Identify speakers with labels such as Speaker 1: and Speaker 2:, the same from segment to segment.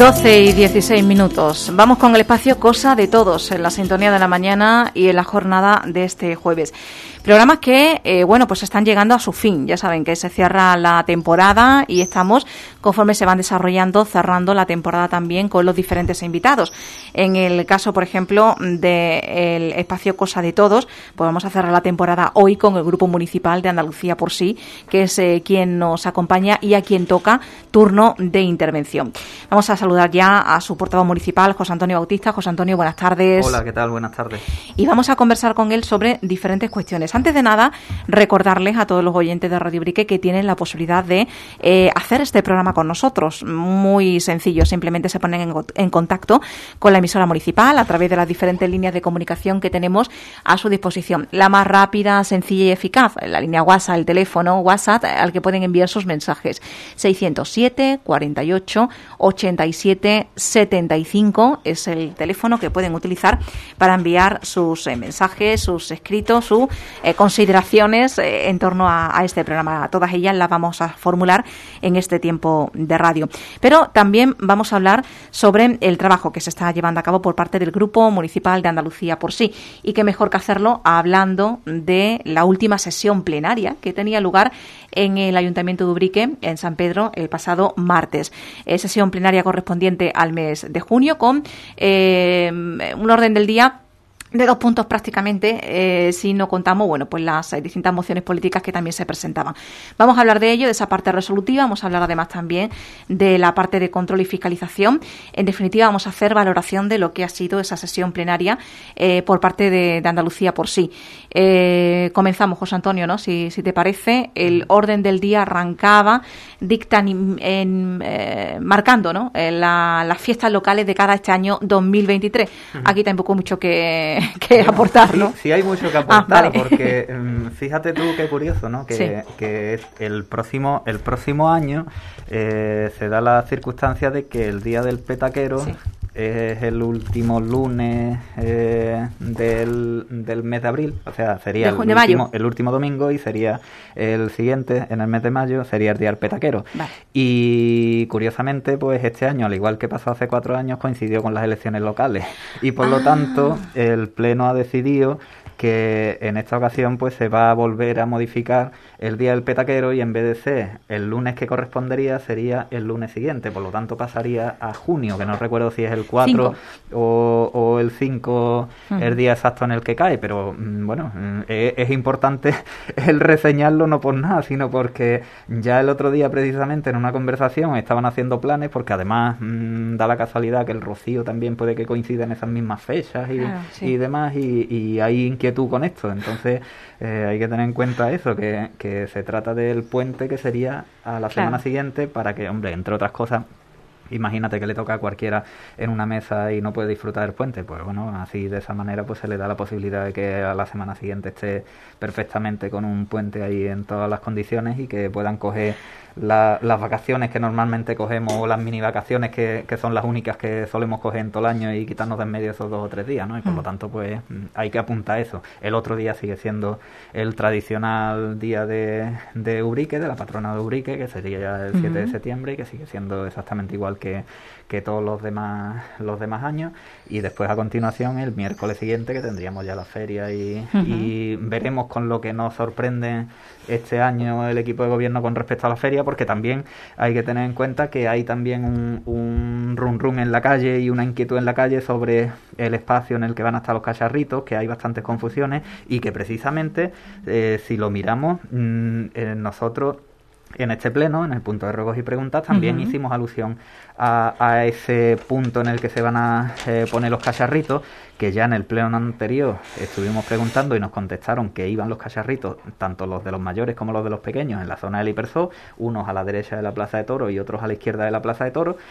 Speaker 1: 12:16. Vamos con el espacio Cosa de Todos, en la sintonía de la mañana y en la jornada de este jueves. Programas que, pues están llegando a su fin. Ya saben que se cierra la temporada y estamos, conforme se van desarrollando, cerrando la temporada también con los diferentes invitados. En el caso, por ejemplo, del espacio Cosa de Todos, pues vamos a cerrar la temporada hoy con el Grupo Municipal de Andalucía por Sí, que es quien nos acompaña y a quien toca turno de intervención. Vamos a saludar ya a su portavoz municipal, José Antonio Bautista. José Antonio, buenas tardes.
Speaker 2: Hola, ¿qué tal? Buenas tardes.
Speaker 1: Y vamos a conversar con él sobre diferentes cuestiones. Antes de nada, recordarles a todos los oyentes de Radio Ubrique que tienen la posibilidad de hacer este programa con nosotros. Muy sencillo, simplemente se ponen en contacto con la emisora municipal a través de las diferentes líneas de comunicación que tenemos a su disposición. La más rápida, sencilla y eficaz, la línea WhatsApp, el teléfono WhatsApp al que pueden enviar sus mensajes. 607 48 87 75 es el teléfono que pueden utilizar para enviar sus mensajes, sus escritos, sus consideraciones en torno a este programa. Todas ellas las vamos a formular en este tiempo de radio. Pero también vamos a hablar sobre el trabajo que se está llevando a cabo por parte del Grupo Municipal de Andalucía por Sí. Y qué mejor que hacerlo hablando de la última sesión plenaria que tenía lugar en el Ayuntamiento de Ubrique, en San Pedro, el pasado martes. Sesión plenaria correspondiente al mes de junio con un orden del día de 2 puntos prácticamente, si no contamos, pues las distintas mociones políticas que también se presentaban. Vamos a hablar de ello, de esa parte resolutiva, vamos a hablar además también de la parte de control y fiscalización. En definitiva, vamos a hacer valoración de lo que ha sido esa sesión plenaria por parte de Andalucía por Sí. Comenzamos, José Antonio, ¿no? Si te parece, el orden del día arrancaba marcando, ¿no? Las fiestas locales de cara a este año 2023. Aquí tampoco mucho que aportar, ¿no?
Speaker 2: Sí, hay mucho que aportar,
Speaker 1: vale.
Speaker 2: Porque fíjate tú qué curioso, ¿no? Que el próximo año se da la circunstancia de que el Día del Petaquero es el último lunes del mes de abril, o sea, sería el último domingo, y sería el siguiente en el mes de mayo, sería el Día del Petaquero. Vale. Y curiosamente, pues este año, al igual que pasó hace 4 años, coincidió con las elecciones locales, y por lo tanto el Pleno ha decidido que en esta ocasión pues se va a volver a modificar el Día del Petaquero, y en vez de ser el lunes que correspondería, sería el lunes siguiente. Por lo tanto pasaría a junio, que no recuerdo si es el 4 o el 5 el día exacto en el que cae, pero es importante el reseñarlo, no por nada, sino porque ya el otro día precisamente en una conversación estaban haciendo planes, porque además da la casualidad que el rocío también puede que coincida en esas mismas fechas y demás, y hay inquietud con esto. Entonces hay que tener en cuenta eso, que se trata del puente, que sería a la semana siguiente, para que, entre otras cosas, imagínate que le toca a cualquiera en una mesa y no puede disfrutar del puente, pues así de esa manera pues se le da la posibilidad de que a la semana siguiente esté perfectamente con un puente ahí en todas las condiciones, y que puedan coger las vacaciones que normalmente cogemos, o las mini vacaciones que son las únicas que solemos coger en todo el año, y quitarnos de en medio esos 2 o 3 días, ¿no? Y por lo tanto pues hay que apuntar eso. El otro día sigue siendo el tradicional día de Ubrique, de la patrona de Ubrique, que sería ya el 7 de septiembre, y que sigue siendo exactamente igual que todos los demás años. Y después, a continuación, el miércoles siguiente, que tendríamos ya la feria, y veremos con lo que nos sorprende este año el equipo de gobierno con respecto a la feria, porque también hay que tener en cuenta que hay también un rum en la calle y una inquietud en la calle sobre el espacio en el que van a estar los cacharritos, que hay bastantes confusiones, y que precisamente, si lo miramos, nosotros en este pleno, en el punto de ruegos y preguntas, también hicimos alusión a ese punto en el que se van a poner los cacharritos, que ya en el pleno anterior estuvimos preguntando y nos contestaron que iban los cacharritos, tanto los de los mayores como los de los pequeños, en la zona del Hiperso, unos a la derecha de la Plaza de Toros y otros a la izquierda de la Plaza de Toros,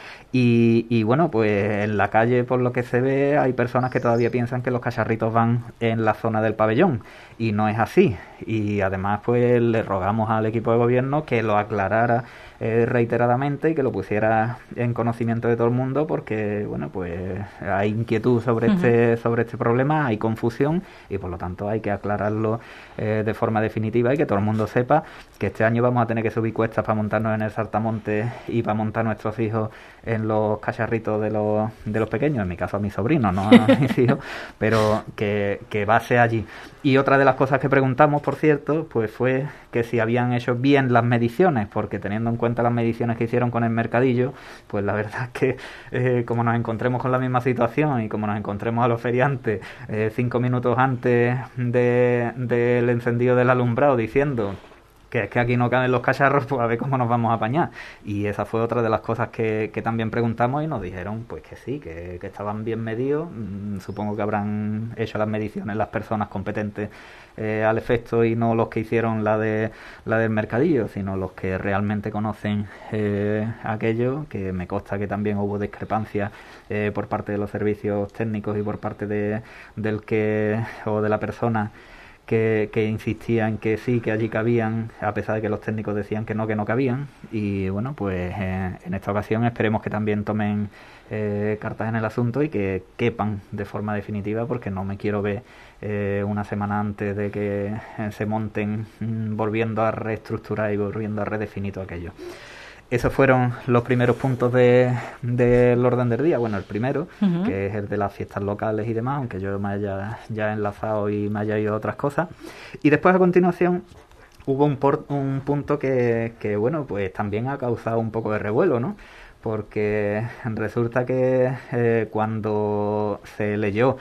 Speaker 2: y pues en la calle, por lo que se ve, hay personas que todavía piensan que los cacharritos van en la zona del pabellón, y no es así. Y además pues le rogamos al equipo de gobierno que lo aclarara reiteradamente y que lo pusiera en conocimiento de todo el mundo, porque bueno, pues hay inquietud sobre este problema, hay confusión y por lo tanto hay que aclararlo de forma definitiva y que todo el mundo sepa que este año vamos a tener que subir cuestas para montarnos en el saltamontes y para montar a nuestros hijos en los cacharritos de los pequeños, en mi caso a mis sobrinos, no a mis hijos, pero que va a ser allí. Y otra de las cosas que preguntamos, por cierto, pues fue que si habían hecho bien las mediciones, porque teniendo en cuenta las mediciones que hicieron con el mercadillo, pues la verdad es que como nos encontremos con la misma situación y como nos encontremos a los feriantes 5 minutos antes del encendido del alumbrado diciendo que es que aquí no caben los cacharros, pues a ver cómo nos vamos a apañar. Y esa fue otra de las cosas que también preguntamos y nos dijeron pues que sí, que estaban bien medidos. Supongo que habrán hecho las mediciones las personas competentes al efecto y no los que hicieron la del mercadillo, sino los que realmente conocen aquello, que me consta que también hubo discrepancias por parte de los servicios técnicos y por parte del que o de la persona que insistía en que sí, que allí cabían, a pesar de que los técnicos decían que no cabían. Y bueno, pues en esta ocasión esperemos que también tomen cartas en el asunto y que quepan de forma definitiva, porque no me quiero ver una semana antes de que se monten volviendo a reestructurar y volviendo a redefinir todo aquello. Esos fueron los primeros puntos del orden del día. Bueno, el primero, que es el de las fiestas locales y demás, aunque yo me haya ya enlazado y me haya ido a otras cosas. Y después, a continuación, hubo un punto que bueno, pues también ha causado un poco de revuelo, ¿no? Porque resulta que cuando se leyó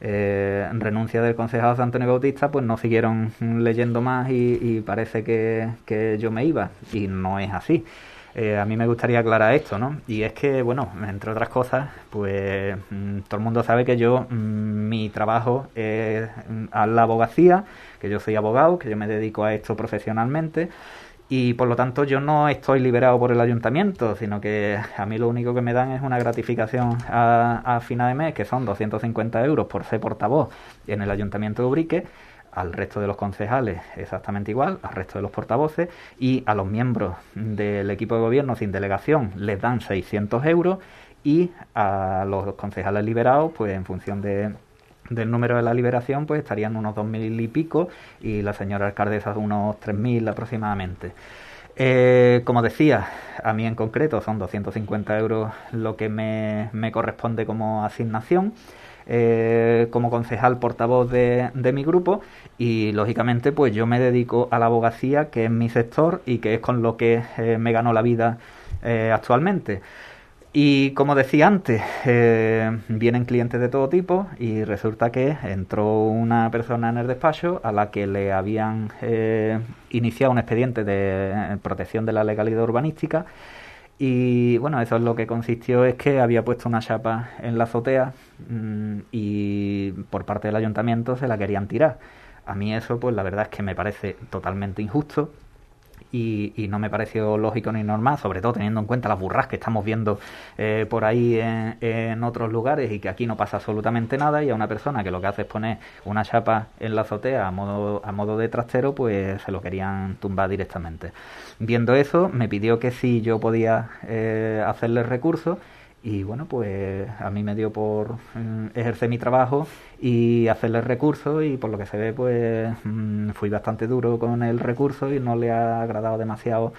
Speaker 2: renuncia del concejal José Antonio Bautista, pues no siguieron leyendo más y parece que yo me iba. Y no es así. A mí me gustaría aclarar esto, ¿no? Y es que, bueno, entre otras cosas, pues todo el mundo sabe que yo, mi trabajo es a la abogacía, que yo soy abogado, que yo me dedico a esto profesionalmente y por lo tanto yo no estoy liberado por el ayuntamiento, sino que a mí lo único que me dan es una gratificación a final de mes, que son 250 euros por ser portavoz en el ayuntamiento de Ubrique. Al resto de los concejales exactamente igual, al resto de los portavoces, y a los miembros del equipo de gobierno sin delegación les dan 600 euros y a los concejales liberados, pues en función del número de la liberación, pues estarían unos 2.000 y pico y la señora alcaldesa unos 3.000 aproximadamente. Como decía, a mí en concreto son 250 euros lo que me corresponde como asignación. Como concejal portavoz de mi grupo y lógicamente pues yo me dedico a la abogacía, que es mi sector y que es con lo que me gano la vida actualmente. Y como decía antes, vienen clientes de todo tipo y resulta que entró una persona en el despacho a la que le habían iniciado un expediente de protección de la legalidad urbanística. Y bueno, eso es lo que consistió, es que había puesto una chapa en la azotea y por parte del ayuntamiento se la querían tirar. A mí eso, pues la verdad es que me parece totalmente injusto y no me pareció lógico ni normal, sobre todo teniendo en cuenta las burras que estamos viendo por ahí en otros lugares y que aquí no pasa absolutamente nada, y a una persona que lo que hace es poner una chapa en la azotea a modo de trastero, pues se lo querían tumbar directamente. Viendo eso, me pidió que si yo podía hacerle recurso. Y bueno, pues a mí me dio por ejercer mi trabajo y hacerle recurso, y por lo que se ve pues fui bastante duro con el recurso y no le ha agradado demasiado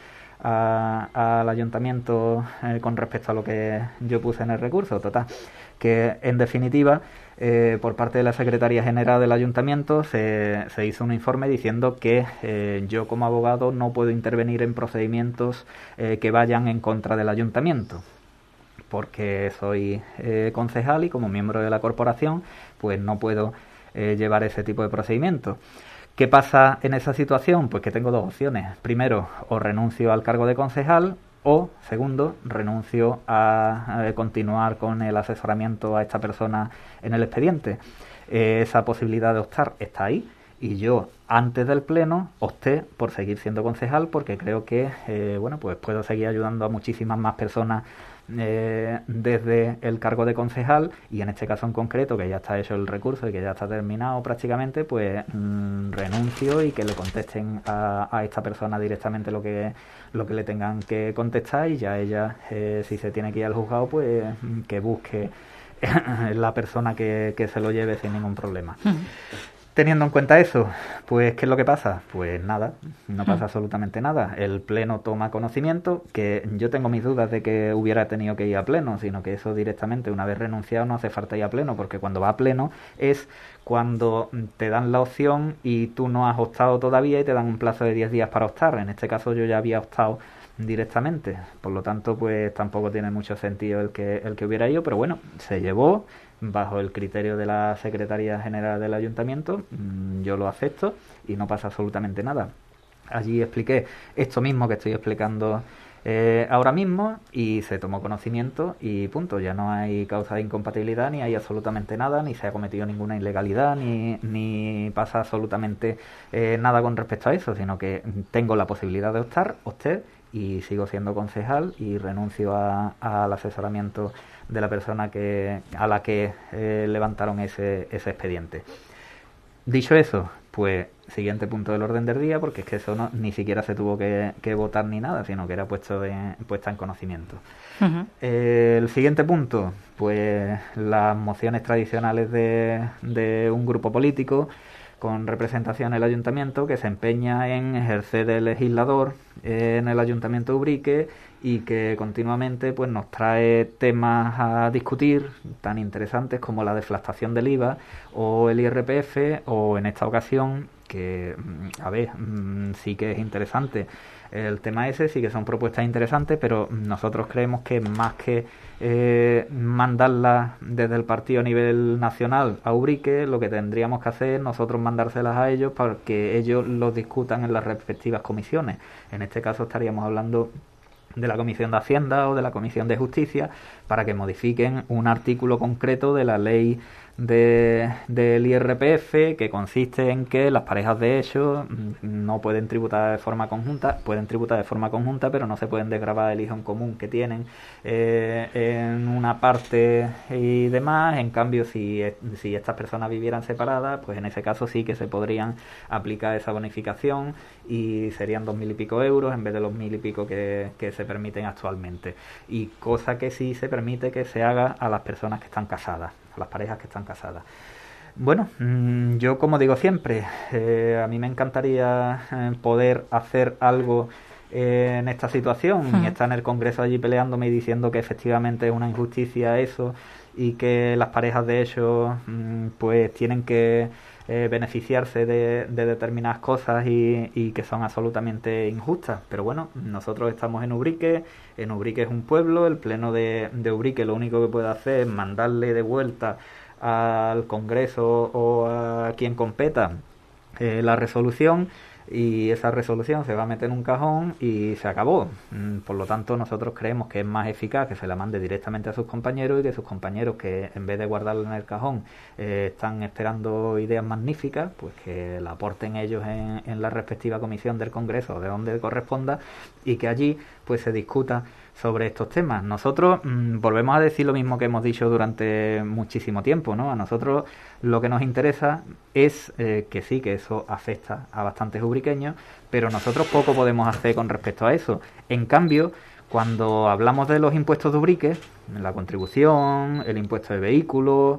Speaker 2: al ayuntamiento con respecto a lo que yo puse en el recurso. Total, que en definitiva por parte de la Secretaría General del Ayuntamiento se hizo un informe diciendo que yo como abogado no puedo intervenir en procedimientos que vayan en contra del ayuntamiento, porque soy concejal y como miembro de la corporación pues no puedo llevar ese tipo de procedimientos. ¿Qué pasa en esa situación? Pues que tengo dos opciones. Primero, o renuncio al cargo de concejal, o segundo, renuncio a continuar con el asesoramiento a esta persona en el expediente. Esa posibilidad de optar está ahí, y yo antes del pleno opté por seguir siendo concejal porque creo que bueno, pues puedo seguir ayudando a muchísimas más personas desde el cargo de concejal, y en este caso en concreto, que ya está hecho el recurso y que ya está terminado prácticamente, pues renuncio y que le contesten a esta persona directamente lo que le tengan que contestar, y ya ella, si se tiene que ir al juzgado, pues que busque la persona que se lo lleve sin ningún problema. Teniendo en cuenta eso, pues ¿qué es lo que pasa? Pues nada, no pasa absolutamente nada. El Pleno toma conocimiento, que yo tengo mis dudas de que hubiera tenido que ir a Pleno, sino que eso directamente, una vez renunciado, no hace falta ir a Pleno, porque cuando va a Pleno es cuando te dan la opción y tú no has optado todavía y te dan un plazo de 10 días para optar. En este caso yo ya había optado directamente, por lo tanto pues tampoco tiene mucho sentido el que hubiera ido, pero bueno, se llevó bajo el criterio de la Secretaría General del Ayuntamiento, yo lo acepto y no pasa absolutamente nada. Allí expliqué esto mismo que estoy explicando ahora mismo, y se tomó conocimiento y punto. Ya no hay causa de incompatibilidad, ni hay absolutamente nada, ni se ha cometido ninguna ilegalidad, ni pasa absolutamente nada con respecto a eso, sino que tengo la posibilidad de optar y sigo siendo concejal y renuncio al asesoramiento de la persona a la que levantaron ese expediente. Dicho eso, pues siguiente punto del orden del día, porque es que eso ni siquiera se tuvo que votar ni nada, sino que era puesta en conocimiento. Uh-huh. El siguiente punto, pues las mociones tradicionales de un grupo político con representación en el ayuntamiento, que se empeña en ejercer de legislador en el ayuntamiento de Ubrique, y que continuamente pues nos trae temas a discutir tan interesantes como la deflactación del IVA o el IRPF, o en esta ocasión, que sí que es interesante el tema ese, sí que son propuestas interesantes, pero nosotros creemos que más que mandarlas desde el partido a nivel nacional a Ubrique, lo que tendríamos que hacer es nosotros mandárselas a ellos para que ellos los discutan en las respectivas comisiones. En este caso estaríamos hablando de la Comisión de Hacienda o de la Comisión de Justicia, para que modifiquen un artículo concreto de la ley del IRPF, que consiste en que las parejas de hecho no pueden tributar de forma conjunta, pueden tributar de forma conjunta, pero no se pueden desgravar el hijo en común que tienen en una parte y demás. En cambio, si estas personas vivieran separadas, pues en ese caso sí que se podrían aplicar esa bonificación, y serían 2.000 y pico euros en vez de los 1.000 y pico que se permiten actualmente, y cosa que sí se permite que se haga a las personas que están casadas, a las parejas que están casadas. Bueno, yo como digo siempre, a mí me encantaría poder hacer algo en esta situación, y estar en el Congreso allí peleándome y diciendo que efectivamente es una injusticia eso, y que las parejas de hecho pues tienen que beneficiarse de determinadas cosas y que son absolutamente injustas. Pero bueno, nosotros estamos en Ubrique es un pueblo, el Pleno de Ubrique lo único que puede hacer es mandarle de vuelta al Congreso o a quien competa la resolución, y esa resolución se va a meter en un cajón y se acabó. Por lo tanto, nosotros creemos que es más eficaz que se la mande directamente a sus compañeros, y que sus compañeros, que en vez de guardarla en el cajón están esperando ideas magníficas, pues que la aporten ellos en la respectiva comisión del Congreso, de donde corresponda, y que allí pues se discuta sobre estos temas. Nosotros volvemos a decir lo mismo que hemos dicho durante muchísimo tiempo, ¿no? A nosotros lo que nos interesa es que sí, que eso afecta a bastantes ubriqueños, pero nosotros poco podemos hacer con respecto a eso. En cambio, cuando hablamos de los impuestos de Ubrique, la contribución, el impuesto de vehículos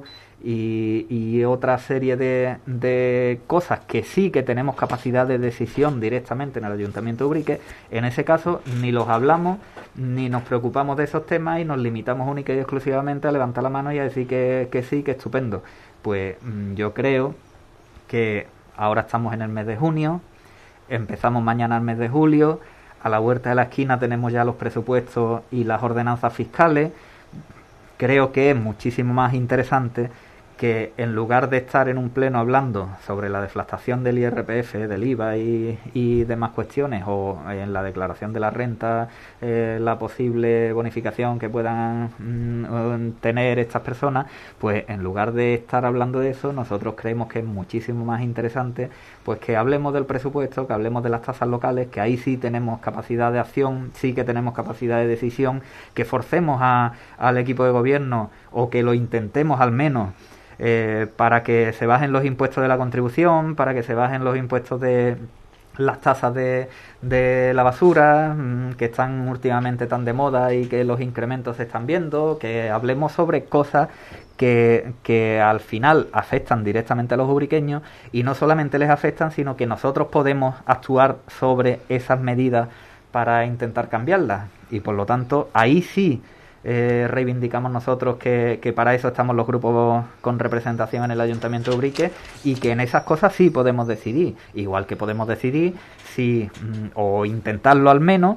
Speaker 2: y otra serie de cosas que sí que tenemos capacidad de decisión directamente en el Ayuntamiento de Ubrique, en ese caso ni los hablamos ni nos preocupamos de esos temas, y nos limitamos única y exclusivamente a levantar la mano y a decir que sí, que estupendo. Pues yo creo que ahora estamos en el mes de junio, empezamos mañana el mes de julio, a la vuelta de la esquina tenemos ya los presupuestos y las ordenanzas fiscales. Creo que es muchísimo más interesante que en lugar de estar en un pleno hablando sobre la deflactación del IRPF, del IVA y demás cuestiones, o en la declaración de la renta, la posible bonificación que puedan tener estas personas, pues en lugar de estar hablando de eso, nosotros creemos que es muchísimo más interesante pues que hablemos del presupuesto, que hablemos de las tasas locales, que ahí sí tenemos capacidad de acción, sí que tenemos capacidad de decisión, que forcemos al equipo de gobierno, o que lo intentemos al menos, para que se bajen los impuestos de la contribución, para que se bajen los impuestos de las tasas de la basura, que están últimamente tan de moda y que los incrementos se están viendo, que hablemos sobre cosas que al final afectan directamente a los ubriqueños, y no solamente les afectan, sino que nosotros podemos actuar sobre esas medidas para intentar cambiarlas, y por lo tanto ahí sí reivindicamos nosotros que para eso estamos los grupos con representación en el Ayuntamiento de Ubrique, y que en esas cosas sí podemos decidir, igual que podemos decidir si, o intentarlo al menos,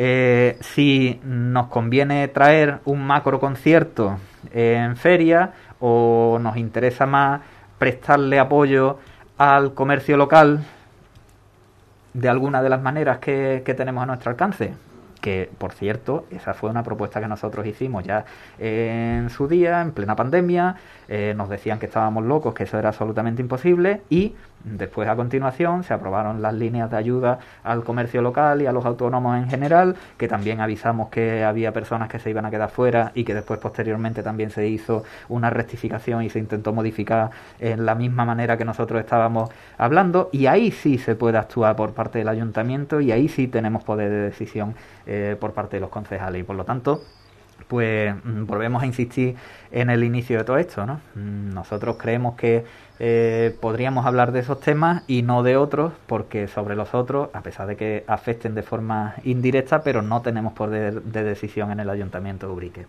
Speaker 2: si nos conviene traer un macro concierto en feria, o nos interesa más prestarle apoyo al comercio local de alguna de las maneras que tenemos a nuestro alcance. Que, por cierto, esa fue una propuesta que nosotros hicimos ya en su día, en plena pandemia. Nos decían que estábamos locos, que eso era absolutamente imposible, y después, a continuación, se aprobaron las líneas de ayuda al comercio local y a los autónomos en general, que también avisamos que había personas que se iban a quedar fuera, y que después, posteriormente, también se hizo una rectificación y se intentó modificar en la misma manera que nosotros estábamos hablando, y ahí sí se puede actuar por parte del ayuntamiento, y ahí sí tenemos poder de decisión por parte de los concejales, y por lo tanto pues volvemos a insistir en el inicio de todo esto, ¿no? Nosotros creemos que podríamos hablar de esos temas y no de otros, porque sobre los otros, a pesar de que afecten de forma indirecta, pero no tenemos poder de decisión en el Ayuntamiento de Ubrique.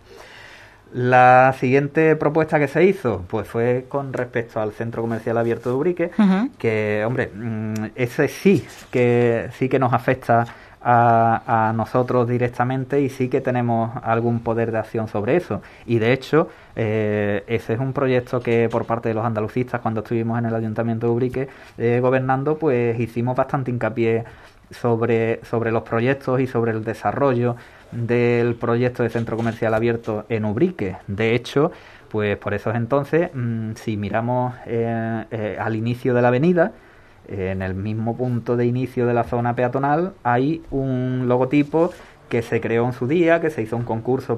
Speaker 2: La siguiente propuesta que se hizo pues fue con respecto al Centro Comercial Abierto de Ubrique, que, hombre, ese sí que nos afecta a nosotros directamente, y sí que tenemos algún poder de acción sobre eso, y de hecho ese es un proyecto que por parte de los andalucistas, cuando estuvimos en el Ayuntamiento de Ubrique gobernando, pues hicimos bastante hincapié sobre los proyectos y sobre el desarrollo del proyecto de centro comercial abierto en Ubrique. De hecho, pues por esos entonces, si miramos al inicio de la avenida, en el mismo punto de inicio de la zona peatonal, hay un logotipo que se creó en su día, que se hizo un concurso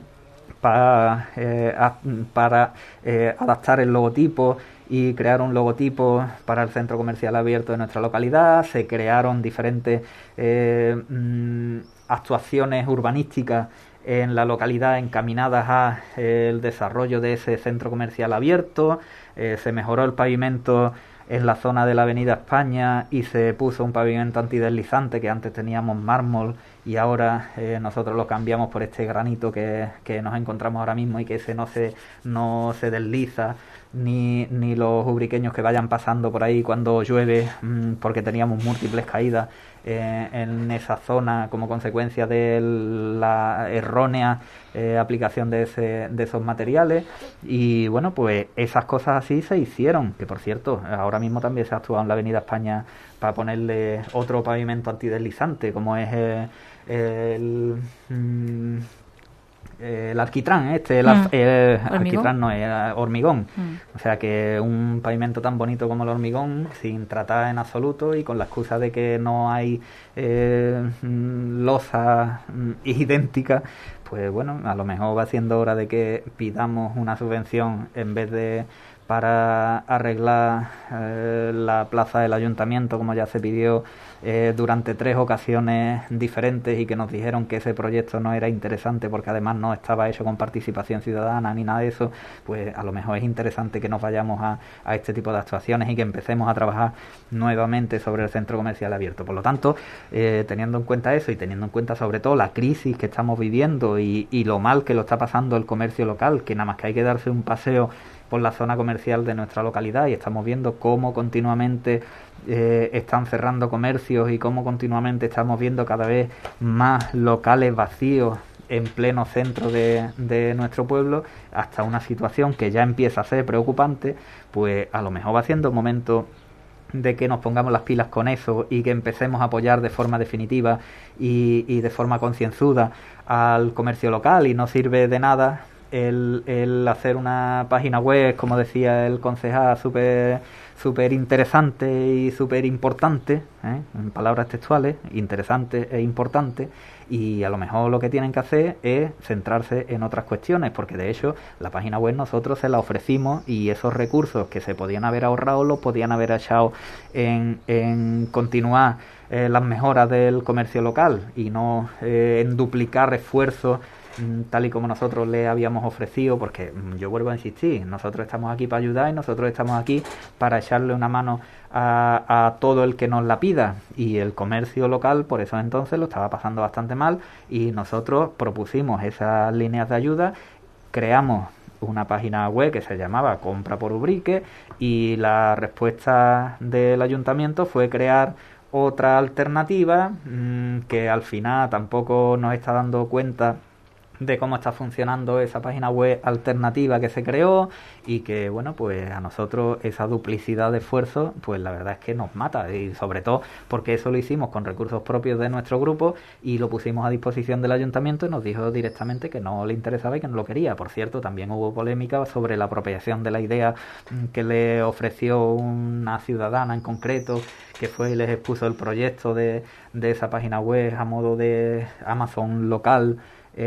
Speaker 2: para adaptar el logotipo y crear un logotipo para el centro comercial abierto de nuestra localidad. Se crearon diferentes actuaciones urbanísticas en la localidad encaminadas a el desarrollo de ese centro comercial abierto. Se mejoró el pavimento en la zona de la Avenida España y se puso un pavimento antideslizante, que antes teníamos mármol y ahora nosotros lo cambiamos por este granito que nos encontramos ahora mismo, y que ese no se desliza, ni los ubriqueños que vayan pasando por ahí cuando llueve, porque teníamos múltiples caídas en esa zona como consecuencia de la errónea aplicación de esos materiales. Y bueno, pues esas cosas así se hicieron, que por cierto, ahora mismo también se ha actuado en la Avenida España para ponerle otro pavimento antideslizante, como es el alquitrán, alquitrán no, hormigón. O sea que un pavimento tan bonito como el hormigón, sin tratar en absoluto, y con la excusa de que no hay losas idénticas, pues bueno, a lo mejor va siendo hora de que pidamos una subvención en vez de para arreglar la plaza del ayuntamiento, como ya se pidió durante 3 ocasiones diferentes, y que nos dijeron que ese proyecto no era interesante porque además no estaba hecho con participación ciudadana ni nada de eso. Pues a lo mejor es interesante que nos vayamos a este tipo de actuaciones y que empecemos a trabajar nuevamente sobre el centro comercial abierto. Por lo tanto, teniendo en cuenta eso, y teniendo en cuenta sobre todo la crisis que estamos viviendo y lo mal que lo está pasando el comercio local, que nada más que hay que darse un paseo por la zona comercial de nuestra localidad y estamos viendo cómo continuamente están cerrando comercios y cómo continuamente estamos viendo cada vez más locales vacíos en pleno centro de nuestro pueblo, hasta una situación que ya empieza a ser preocupante, pues a lo mejor va siendo el momento de que nos pongamos las pilas con eso y que empecemos a apoyar de forma definitiva y de forma concienzuda al comercio local. Y no sirve de nada el hacer una página web, como decía el concejal, súper interesante y súper importante, en palabras textuales, interesante e importante, y a lo mejor lo que tienen que hacer es centrarse en otras cuestiones, porque de hecho la página web nosotros se la ofrecimos y esos recursos que se podían haber ahorrado los podían haber echado en continuar las mejoras del comercio local y no en duplicar esfuerzos tal y como nosotros le habíamos ofrecido, porque yo vuelvo a insistir, nosotros estamos aquí para ayudar y nosotros estamos aquí para echarle una mano a todo el que nos la pida, y el comercio local por eso entonces lo estaba pasando bastante mal y nosotros propusimos esas líneas de ayuda, creamos una página web que se llamaba Compra por Ubrique y la respuesta del ayuntamiento fue crear otra alternativa que al final tampoco nos está dando cuenta de cómo está funcionando esa página web alternativa que se creó, y que bueno, pues a nosotros esa duplicidad de esfuerzos pues la verdad es que nos mata, y sobre todo porque eso lo hicimos con recursos propios de nuestro grupo y lo pusimos a disposición del ayuntamiento y nos dijo directamente que no le interesaba y que no lo quería. Por cierto, también hubo polémica sobre la apropiación de la idea que le ofreció una ciudadana en concreto, que fue y les expuso el proyecto de esa página web a modo de Amazon local,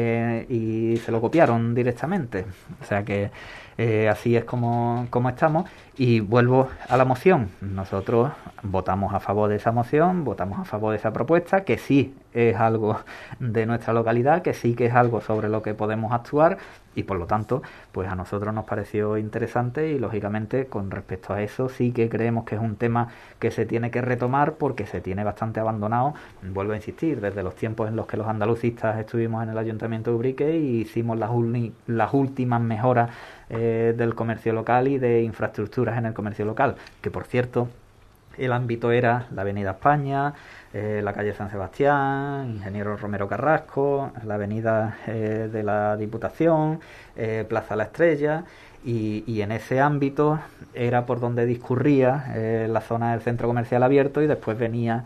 Speaker 2: y se lo copiaron directamente. O sea que así es como estamos. Y vuelvo a la moción. Nosotros votamos a favor de esa moción, votamos a favor de esa propuesta, que sí es algo de nuestra localidad, que sí que es algo sobre lo que podemos actuar, y por lo tanto, pues a nosotros nos pareció interesante, y lógicamente con respecto a eso sí que creemos que es un tema que se tiene que retomar porque se tiene bastante abandonado. Vuelvo a insistir, desde los tiempos en los que los andalucistas estuvimos en el Ayuntamiento de Ubrique y hicimos las últimas mejoras del comercio local y de infraestructuras en el comercio local, que por cierto el ámbito era la Avenida España, la calle San Sebastián, Ingeniero Romero Carrasco, la Avenida de la Diputación, Plaza La Estrella, y en ese ámbito era por donde discurría la zona del centro comercial abierto, y después venía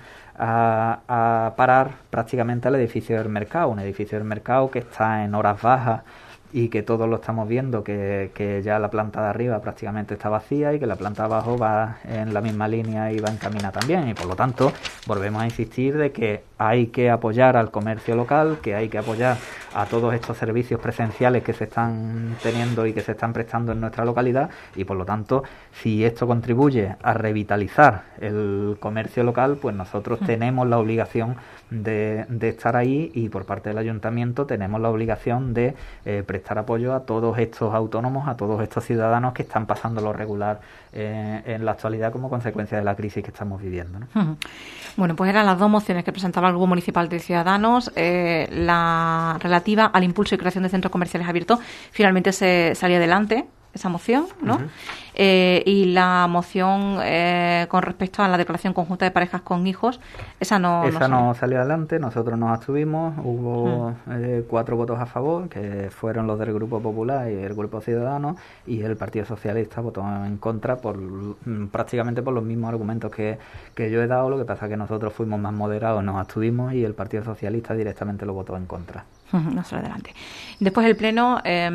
Speaker 2: a parar prácticamente al edificio del mercado, un edificio del mercado que está en horas bajas y que todos lo estamos viendo, que ya la planta de arriba prácticamente está vacía y que la planta de abajo va en la misma línea y va en camino también, y por lo tanto volvemos a insistir de que hay que apoyar al comercio local, que hay que apoyar a todos estos servicios presenciales que se están teniendo y que se están prestando en nuestra localidad, y por lo tanto si esto contribuye a revitalizar el comercio local, pues nosotros tenemos la obligación de estar ahí, y por parte del ayuntamiento tenemos la obligación de prestar apoyo a todos estos autónomos, a todos estos ciudadanos que están pasando lo regular en la actualidad como consecuencia de la crisis que estamos viviendo, ¿no?
Speaker 1: Bueno, pues eran las dos mociones que presentaba el Grupo Municipal de Ciudadanos. La relativa al impulso y creación de centros comerciales abiertos finalmente se salió adelante esa moción, ¿no? Y la moción con respecto a la declaración conjunta de parejas con hijos, esa no
Speaker 2: salió adelante. Nosotros nos abstuvimos, hubo 4 votos a favor, que fueron los del Grupo Popular y el Grupo Ciudadanos, y el Partido Socialista votó en contra prácticamente por los mismos argumentos que yo he dado. Lo que pasa es que nosotros fuimos más moderados, nos abstuvimos, y el Partido Socialista directamente lo votó en contra.
Speaker 1: No sale adelante. Después el Pleno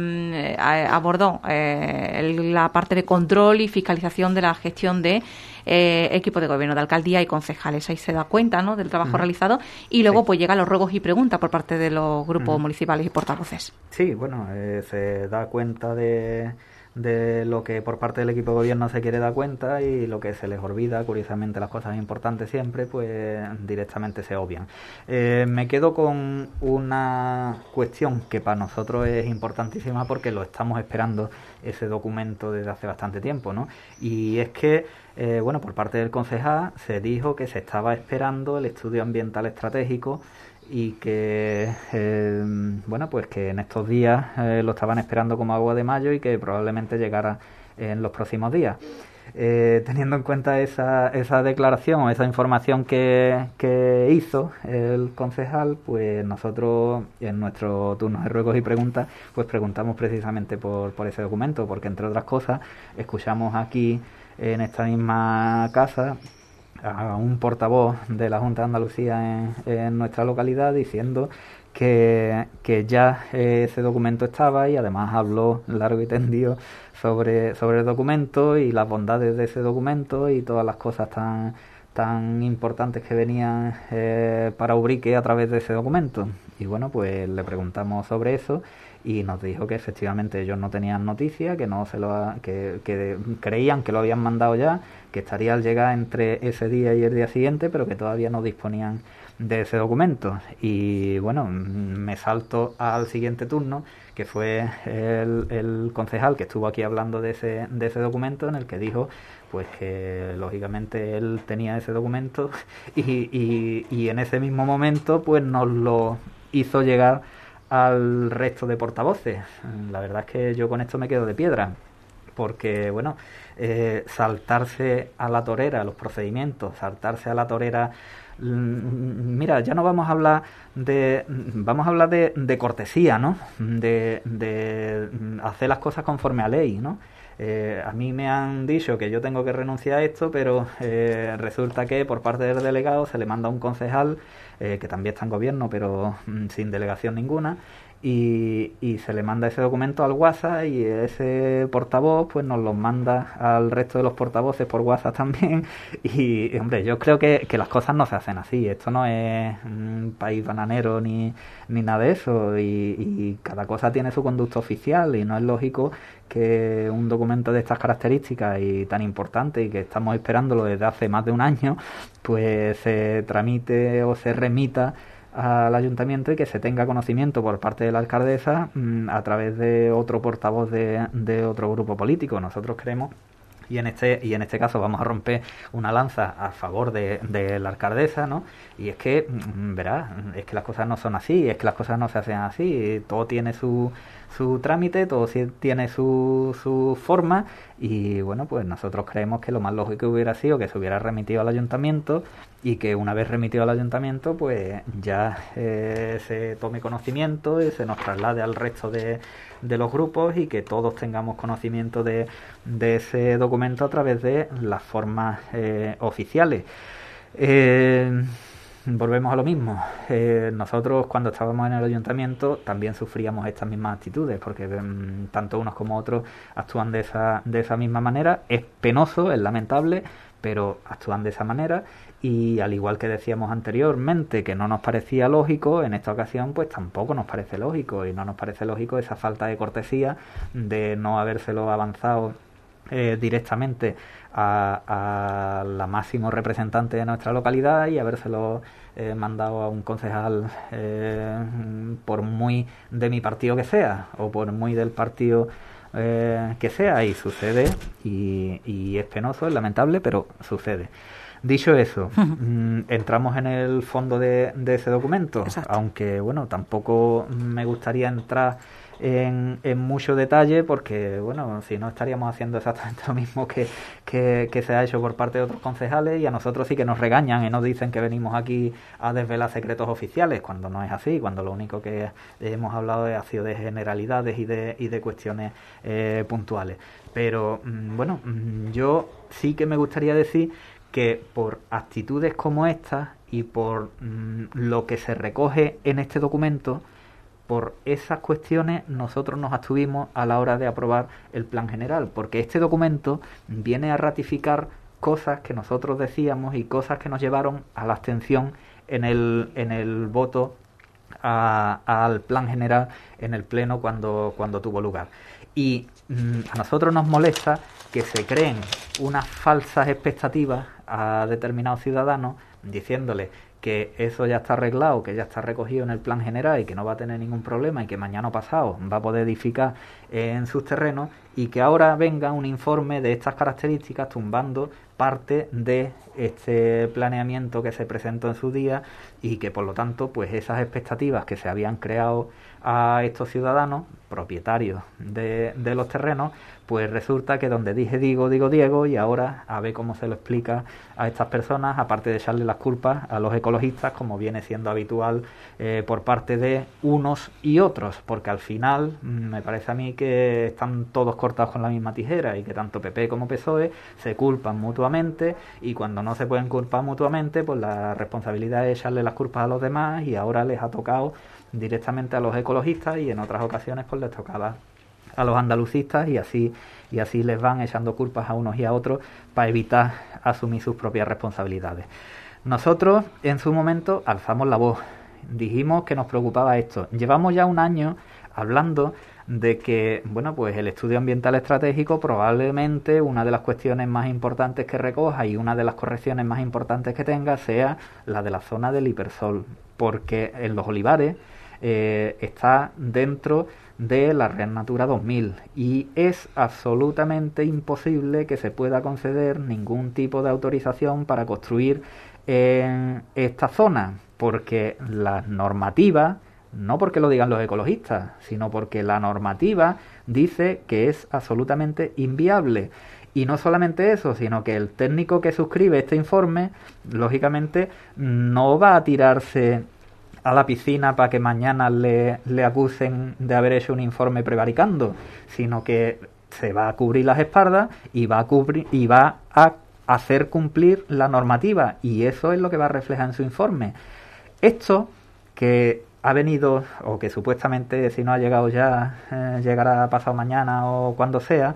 Speaker 1: abordó la parte de control y fiscalización de la gestión de equipo de gobierno, de alcaldía y concejales. Ahí se da cuenta, ¿no?, del trabajo realizado, y luego pues llegan los ruegos y preguntas por parte de los grupos municipales y portavoces.
Speaker 2: Sí, bueno, se da cuenta de lo que por parte del equipo de gobierno se quiere dar cuenta, y lo que se les olvida, curiosamente las cosas importantes siempre, pues directamente se obvian. Me quedo con una cuestión que para nosotros es importantísima porque lo estamos esperando, ese documento, desde hace bastante tiempo, ¿no? Y es que bueno, por parte del concejal se dijo que se estaba esperando el estudio ambiental estratégico, y que bueno, pues que en estos días lo estaban esperando como agua de mayo y que probablemente llegara en los próximos días. teniendo en cuenta esa declaración o esa información que hizo el concejal, pues nosotros en nuestro turno de ruegos y preguntas pues preguntamos precisamente por ese documento, porque entre otras cosas escuchamos aquí en esta misma casa a un portavoz de la Junta de Andalucía en nuestra localidad diciendo que ya ese documento estaba, y además habló largo y tendido sobre el documento y las bondades de ese documento y todas las cosas tan importantes que venían para Ubrique a través de ese documento. Y bueno, pues le preguntamos sobre eso y nos dijo que efectivamente ellos no tenían noticia, que creían que lo habían mandado ya, que estaría al llegar entre ese día y el día siguiente, pero que todavía no disponían de ese documento. Y bueno, me salto al siguiente turno, que fue el concejal que estuvo aquí hablando de ese documento, en el que dijo pues que lógicamente él tenía ese documento y en ese mismo momento pues nos lo hizo llegar al resto de portavoces. La verdad es que yo con esto me quedo de piedra, porque bueno, saltarse a la torera los procedimientos, saltarse a la torera, mira, ya no vamos a hablar de cortesía, ¿no? De hacer las cosas conforme a ley, ¿no? A mí me han dicho que yo tengo que renunciar a esto, pero resulta que por parte del delegado se le manda a un concejal que también está en gobierno, pero sin delegación ninguna, y se le manda ese documento al WhatsApp, y ese portavoz pues nos lo manda al resto de los portavoces por WhatsApp también. Y hombre, yo creo que las cosas no se hacen así. Esto no es un país bananero ni nada de eso, y cada cosa tiene su conducto oficial, y no es lógico que un documento de estas características y tan importante, y que estamos esperándolo desde hace más de un año, pues se tramite o se remita al ayuntamiento y que se tenga conocimiento por parte de la alcaldesa a través de otro portavoz de otro grupo político. Nosotros creemos, y en este caso vamos a romper una lanza a favor de la alcaldesa, ¿no? Y es que, verás, es que las cosas no son así, es que las cosas no se hacen así, todo tiene su trámite, todo tiene su forma, y bueno, pues nosotros creemos que lo más lógico hubiera sido que se hubiera remitido al ayuntamiento, y que una vez remitido al ayuntamiento pues ya se tome conocimiento y se nos traslade al resto de los grupos, y que todos tengamos conocimiento de ese documento a través de las formas oficiales. Volvemos a lo mismo. Nosotros cuando estábamos en el ayuntamiento también sufríamos estas mismas actitudes, porque tanto unos como otros actúan de esa misma manera. Es penoso, es lamentable, pero actúan de esa manera. Y al igual que decíamos anteriormente que no nos parecía lógico, en esta ocasión pues tampoco nos parece lógico, y no nos parece lógico esa falta de cortesía de no habérselo avanzado directamente a la máximo representante de nuestra localidad, y habérselo mandado a un concejal por muy de mi partido que sea, o por muy del partido que sea, y sucede, y es penoso, es lamentable, pero sucede. Dicho eso, entramos en el fondo de ese documento. Exacto. Aunque bueno, tampoco me gustaría entrar en mucho detalle, porque bueno, si no estaríamos haciendo exactamente lo mismo que se ha hecho por parte de otros concejales, y a nosotros sí que nos regañan y nos dicen que venimos aquí a desvelar secretos oficiales, cuando no es así, cuando lo único que hemos hablado ha sido de generalidades y de cuestiones puntuales. Pero bueno, yo sí que me gustaría decir que por actitudes como estas y por lo que se recoge en este documento, por esas cuestiones nosotros nos abstuvimos a la hora de aprobar el plan general, porque este documento viene a ratificar cosas que nosotros decíamos y cosas que nos llevaron a la abstención en el voto al plan general en el pleno cuando tuvo lugar. Y a nosotros nos molesta que se creen unas falsas expectativas a determinados ciudadanos, diciéndoles que eso ya está arreglado, que ya está recogido en el plan general y que no va a tener ningún problema, y que mañana o pasado va a poder edificar en sus terrenos, y que ahora venga un informe de estas características tumbando parte de este planeamiento que se presentó en su día, y que por lo tanto pues esas expectativas que se habían creado a estos ciudadanos, propietarios de los terrenos, pues resulta que donde dije digo Diego, y ahora a ver cómo se lo explica a estas personas, aparte de echarle las culpas a los ecologistas, como viene siendo habitual por parte de unos y otros, porque al final me parece a mí que están todos cortados con la misma tijera y que tanto PP como PSOE se culpan mutuamente, y cuando no se pueden culpar mutuamente, pues la responsabilidad es echarle las culpas a los demás, y ahora les ha tocado directamente a los ecologistas, y en otras ocasiones pues les tocaba a los andalucistas, y así les van echando culpas a unos y a otros para evitar asumir sus propias responsabilidades. Nosotros en su momento alzamos la voz, dijimos que nos preocupaba esto. Llevamos ya un año hablando de que, bueno, pues el estudio ambiental estratégico probablemente una de las cuestiones más importantes que recoja y una de las correcciones más importantes que tenga sea la de la zona del hipersol, porque en los olivares está dentro de la Red Natura 2000 y es absolutamente imposible que se pueda conceder ningún tipo de autorización para construir en esta zona, porque las normativas, no porque lo digan los ecologistas, sino porque la normativa dice que es absolutamente inviable. Y no solamente eso, sino que el técnico que suscribe este informe, lógicamente, no va a tirarse a la piscina para que mañana le acusen de haber hecho un informe prevaricando, sino que se va a cubrir las espaldas y va a hacer cumplir la normativa, y eso es lo que va a reflejar en su informe. Esto que ha venido, o que supuestamente, si no ha llegado ya, llegará pasado mañana o cuando sea,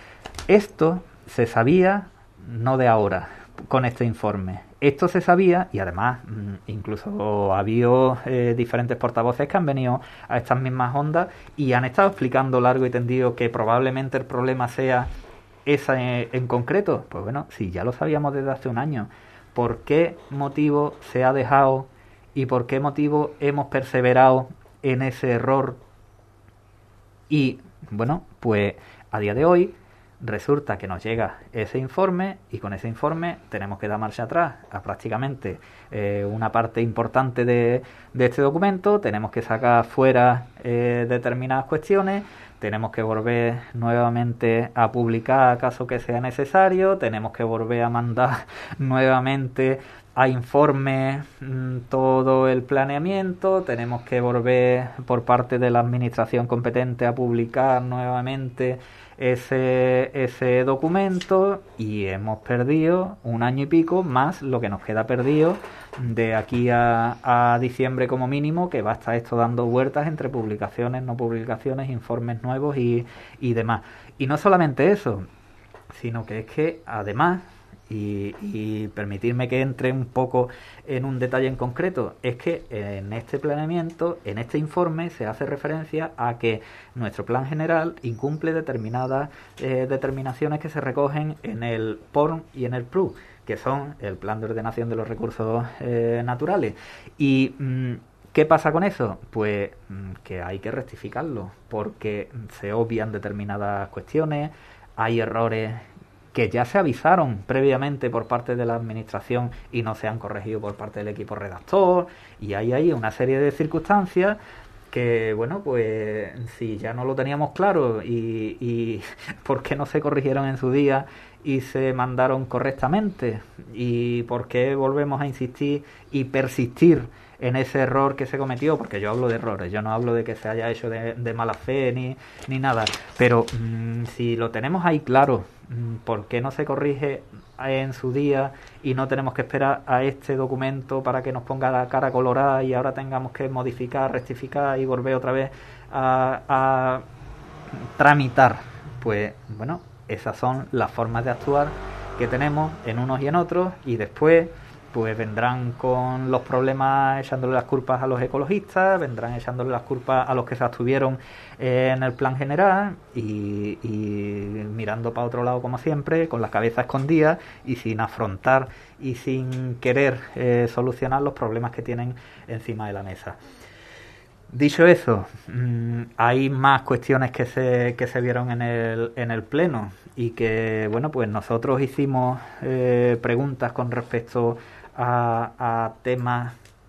Speaker 2: esto se sabía no de ahora con este informe. Esto se sabía, y además incluso ha habido diferentes portavoces que han venido a estas mismas ondas y han estado explicando largo y tendido que probablemente el problema sea esa en concreto. Pues bueno, sí, ya lo sabíamos desde hace un año. ¿Por qué motivo se ha dejado y por qué motivo hemos perseverado en ese error? Y bueno, pues a día de hoy resulta que nos llega ese informe, y con ese informe tenemos que dar marcha atrás a prácticamente una parte importante de este documento. Tenemos que sacar fuera determinadas cuestiones, tenemos que volver nuevamente a publicar caso que sea necesario, tenemos que volver a mandar nuevamente a informe todo el planeamiento, tenemos que volver por parte de la administración competente a publicar nuevamente ese documento, y hemos perdido un año y pico más lo que nos queda perdido de aquí a diciembre como mínimo, que va a estar esto dando vueltas entre publicaciones, no publicaciones, informes nuevos y demás. Y no solamente eso, sino que es que además, y permitirme que entre un poco en un detalle en concreto, es que en este planeamiento, en este informe, se hace referencia a que nuestro plan general incumple determinadas determinaciones que se recogen en el PORN y en el PRU, que son el Plan de Ordenación de los Recursos Naturales. Y ¿qué pasa con eso? Pues que hay que rectificarlo, porque se obvian determinadas cuestiones, hay errores que ya se avisaron previamente por parte de la administración y no se han corregido por parte del equipo redactor, y hay ahí una serie de circunstancias que, bueno, pues si ya no lo teníamos claro y por qué no se corrigieron en su día y se mandaron correctamente, y por qué volvemos a insistir y persistir en ese error que se cometió, porque yo hablo de errores, yo no hablo de que se haya hecho de mala fe ni nada, pero si lo tenemos ahí claro, ¿por qué no se corrige en su día y no tenemos que esperar a este documento para que nos ponga la cara colorada y ahora tengamos que modificar, rectificar y volver otra vez a tramitar? Pues bueno, esas son las formas de actuar que tenemos en unos y en otros, y después pues vendrán con los problemas echándole las culpas a los ecologistas, vendrán echándole las culpas a los que se abstuvieron en el plan general y mirando para otro lado como siempre, con las cabezas escondidas y sin afrontar y sin querer solucionar los problemas que tienen encima de la mesa. Dicho eso, hay más cuestiones que se vieron en el pleno, y que, bueno, pues nosotros hicimos preguntas con respecto a temas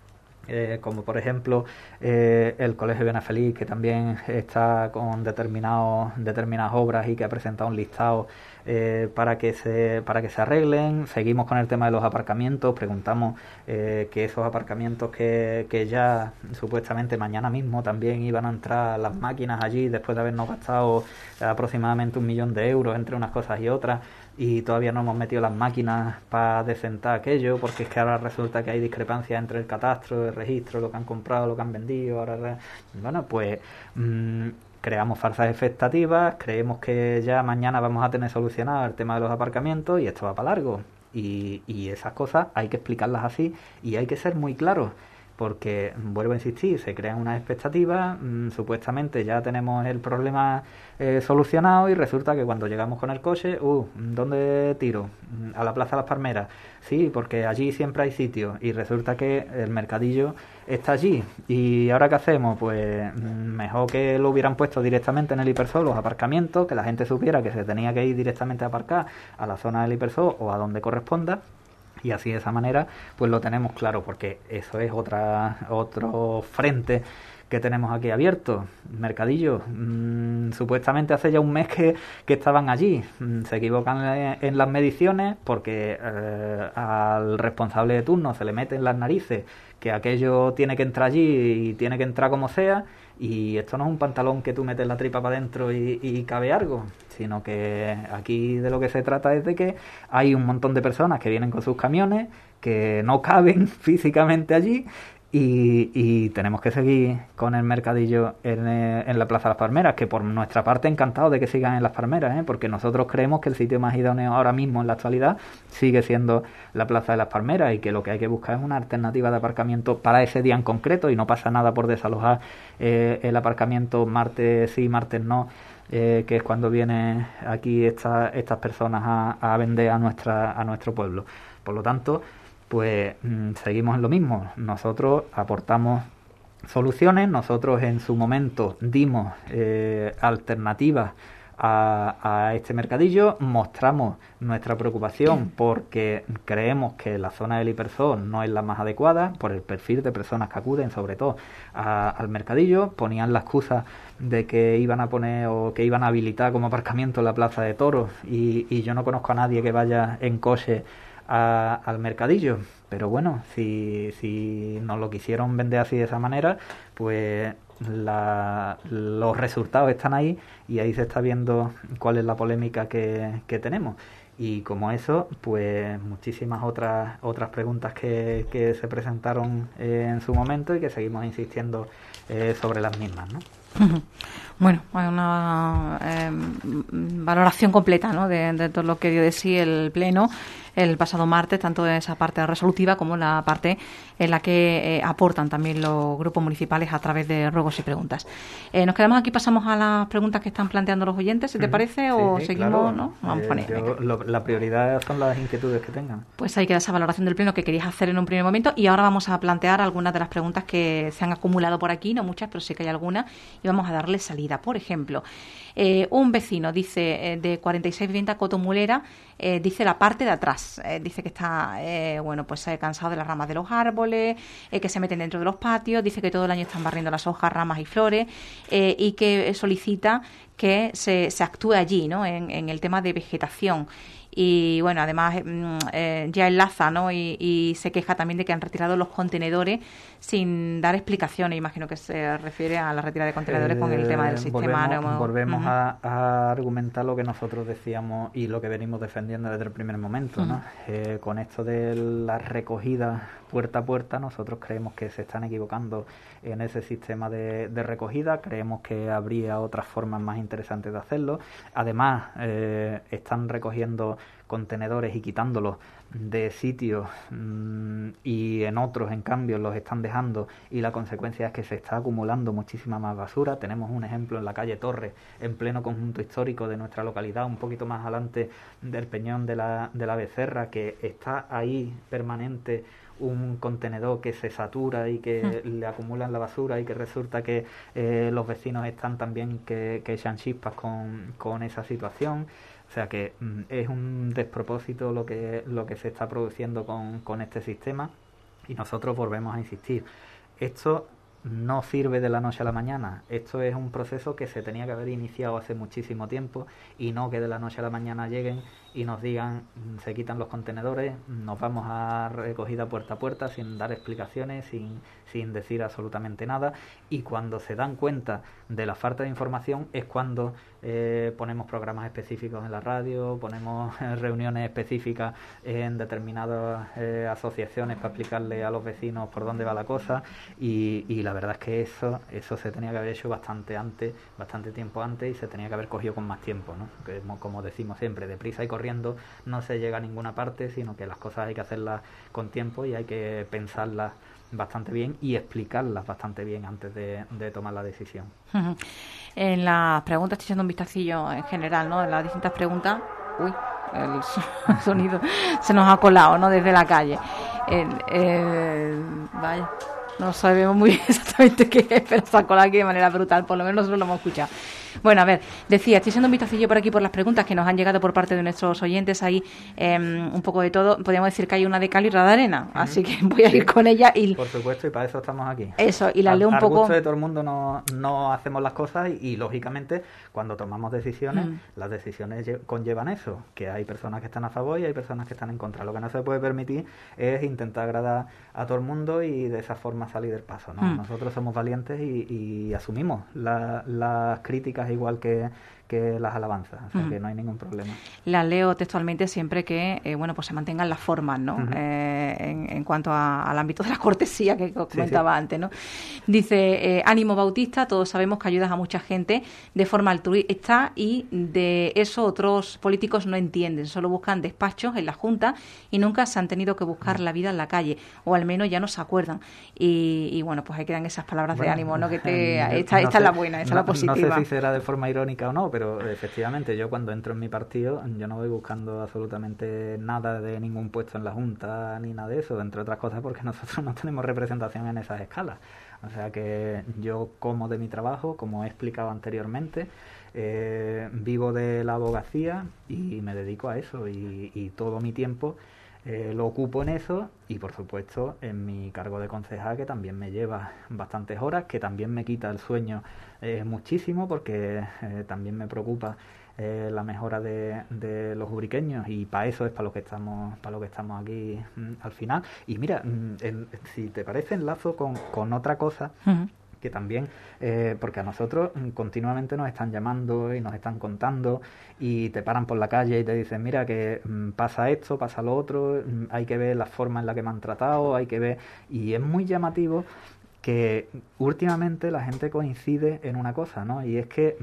Speaker 2: como por ejemplo el Colegio Benafeliz, que también está con determinadas obras y que ha presentado un listado para que se arreglen. Seguimos con el tema de los aparcamientos, preguntamos que esos aparcamientos que ya supuestamente mañana mismo también iban a entrar las máquinas allí después de habernos gastado aproximadamente 1 millón de euros entre unas cosas y otras, y todavía no hemos metido las máquinas para decentar aquello, porque es que ahora resulta que hay discrepancias entre el catastro, el registro, lo que han comprado, lo que han vendido. Ahora, bueno, pues creamos falsas expectativas, creemos que ya mañana vamos a tener solucionado el tema de los aparcamientos y esto va para largo. Y esas cosas hay que explicarlas así y hay que ser muy claros. Porque, vuelvo a insistir, se crean unas expectativas, supuestamente ya tenemos el problema solucionado y resulta que cuando llegamos con el coche, ¿dónde tiro? A la Plaza de las Palmeras. Sí, porque allí siempre hay sitio y resulta que el mercadillo está allí. ¿Y ahora qué hacemos? Pues mejor que lo hubieran puesto directamente en el Hipersol, los aparcamientos, que la gente supiera que se tenía que ir directamente a aparcar a la zona del Hipersol o a donde corresponda. Y así de esa manera pues lo tenemos claro, porque eso es otro frente que tenemos aquí abierto. Mercadillo, supuestamente hace ya un mes que estaban allí. Se equivocan en las mediciones porque al responsable de turno se le mete en las narices que aquello tiene que entrar allí y tiene que entrar como sea. Y esto no es un pantalón que tú metes la tripa para adentro y cabe algo, sino que aquí de lo que se trata es de que hay un montón de personas que vienen con sus camiones, que no caben físicamente allí, y tenemos que seguir con el mercadillo en la Plaza de las Palmeras, que por nuestra parte encantado de que sigan en las Palmeras, porque nosotros creemos que el sitio más idóneo ahora mismo en la actualidad sigue siendo la Plaza de las Palmeras, y que lo que hay que buscar es una alternativa de aparcamiento para ese día en concreto, y no pasa nada por desalojar el aparcamiento martes sí, martes no, que es cuando vienen aquí estas personas a vender a nuestro pueblo. Por lo tanto, pues seguimos en lo mismo. Nosotros aportamos soluciones, nosotros en su momento dimos alternativas a este mercadillo, mostramos nuestra preocupación porque creemos que la zona del Hipersol no es la más adecuada por el perfil de personas que acuden sobre todo al mercadillo. Ponían la excusa de que iban a poner o que iban a habilitar como aparcamiento la Plaza de Toros, y yo no conozco a nadie que vaya en coche al mercadillo, pero bueno, si nos lo quisieron vender así de esa manera, pues los resultados están ahí y ahí se está viendo cuál es la polémica que tenemos. Y como eso, pues muchísimas otras preguntas que se presentaron en su momento y que seguimos insistiendo sobre las mismas, ¿no?
Speaker 1: Bueno, hay una valoración completa, ¿no?, de todo lo que dio de sí el Pleno el pasado martes, tanto en esa parte resolutiva como en la parte en la que aportan también los grupos municipales a través de ruegos y preguntas. Nos quedamos aquí, pasamos a las preguntas que están planteando los oyentes, si te parece, o
Speaker 2: sí,
Speaker 1: seguimos,
Speaker 2: claro.
Speaker 1: ¿no? Vamos a poner.
Speaker 2: La prioridad son las inquietudes que tengan.
Speaker 1: Pues ahí queda esa valoración del Pleno que querías hacer en un primer momento, y ahora vamos a plantear algunas de las preguntas que se han acumulado por aquí, no muchas, pero sí que hay algunas, y vamos a darle salida. Por ejemplo, un vecino dice de 46 viviendas Cotomulera, dice la parte de atrás, dice que está cansado de las ramas de los árboles, que se meten dentro de los patios, dice que todo el año están barriendo las hojas, ramas y flores, y que solicita que se actúe allí, ¿no?, en el tema de vegetación. Y bueno, además ya enlaza, ¿no?, y se queja también de que han retirado los contenedores sin dar explicaciones. Imagino que se refiere a la retirada de contenedores con el tema del sistema.
Speaker 2: Volvemos a argumentar lo que nosotros decíamos y lo que venimos defendiendo desde el primer momento, ¿no? Con esto de la recogida puerta a puerta, nosotros creemos que se están equivocando en ese sistema de recogida. Creemos que habría otras formas más interesantes de hacerlo. Además, están recogiendo contenedores y quitándolos de sitios y en otros, en cambio, los están dejando, y la consecuencia es que se está acumulando muchísima más basura. Tenemos un ejemplo en la calle Torres, en pleno conjunto histórico de nuestra localidad, un poquito más adelante del Peñón de la Becerra, que está ahí permanente un contenedor que se satura y que le acumulan la basura, y que resulta que los vecinos están también que echan chispas con esa situación. O sea que es un despropósito lo que se está produciendo con este sistema, y nosotros volvemos a insistir. esto no sirve de la noche a la mañana. Esto es un proceso que se tenía que haber iniciado hace muchísimo tiempo y no que de la noche a la mañana lleguen y nos digan, se quitan los contenedores, nos vamos a recogida puerta a puerta sin dar explicaciones, sin decir absolutamente nada, y cuando se dan cuenta de la falta de información es cuando ponemos programas específicos en la radio, ponemos reuniones específicas en determinadas asociaciones para explicarle a los vecinos por dónde va la cosa, y la verdad es que eso se tenía que haber hecho bastante tiempo antes, y se tenía que haber cogido con más tiempo, ¿no? Que, como decimos siempre, deprisa y corriendo no se llega a ninguna parte, sino que las cosas hay que hacerlas con tiempo y hay que pensarlas bastante bien y explicarlas bastante bien antes de tomar la decisión.
Speaker 1: En las preguntas, estoy echando un vistacillo en general, ¿no? En las distintas preguntas, el sonido se nos ha colado, ¿no? Desde la calle. Vaya, no sabemos muy bien exactamente qué es, pero se ha colado aquí de manera brutal, por lo menos nosotros lo hemos escuchado. Bueno, a ver, decía, estoy haciendo un vistacillo por aquí por las preguntas que nos han llegado por parte de nuestros oyentes, ahí un poco de todo. Podríamos decir que hay una de cal y otra de arena, así que voy a ir con ella. Y
Speaker 2: por supuesto, y para eso estamos aquí.
Speaker 1: Eso, y la leo un poco.
Speaker 2: Al gusto de todo el mundo no hacemos las cosas y lógicamente, cuando tomamos decisiones, las decisiones conllevan eso, que hay personas que están a favor y hay personas que están en contra. Lo que no se puede permitir es intentar agradar a todo el mundo y de esa forma salir del paso, ¿no? Nosotros somos valientes y asumimos las críticas igual que las alabanzas, o sea que no hay ningún problema.
Speaker 1: La leo textualmente siempre que pues se mantengan las formas, ¿no? En cuanto al ámbito de la cortesía que comentaba antes, ¿no? Dice, ánimo Bautista, todos sabemos que ayudas a mucha gente de forma altruista y de eso otros políticos no entienden, solo buscan despachos en la Junta y nunca se han tenido que buscar la vida en la calle, o al menos ya no se acuerdan. Y bueno, pues ahí quedan esas palabras de ánimo, ¿no? Que esta es la buena, esta es la positiva.
Speaker 2: No sé si será de forma irónica o no, pero efectivamente yo cuando entro en mi partido yo no voy buscando absolutamente nada de ningún puesto en la Junta ni nada de eso, entre otras cosas porque nosotros no tenemos representación en esas escalas. O sea que yo como de mi trabajo, como he explicado anteriormente, vivo de la abogacía y me dedico a eso y todo mi tiempo lo ocupo en eso y por supuesto en mi cargo de concejal, que también me lleva bastantes horas, que también me quita el sueño muchísimo porque también me preocupa la mejora de los ubriqueños y para eso es para lo que estamos aquí al final. Y mira, si te parece, enlazo con otra cosa que también, porque a nosotros continuamente nos están llamando y nos están contando y te paran por la calle y te dicen, mira que pasa esto, pasa lo otro, hay que ver la forma en la que me han tratado, hay que ver, y es muy llamativo que últimamente la gente coincide en una cosa, ¿no? Y es que,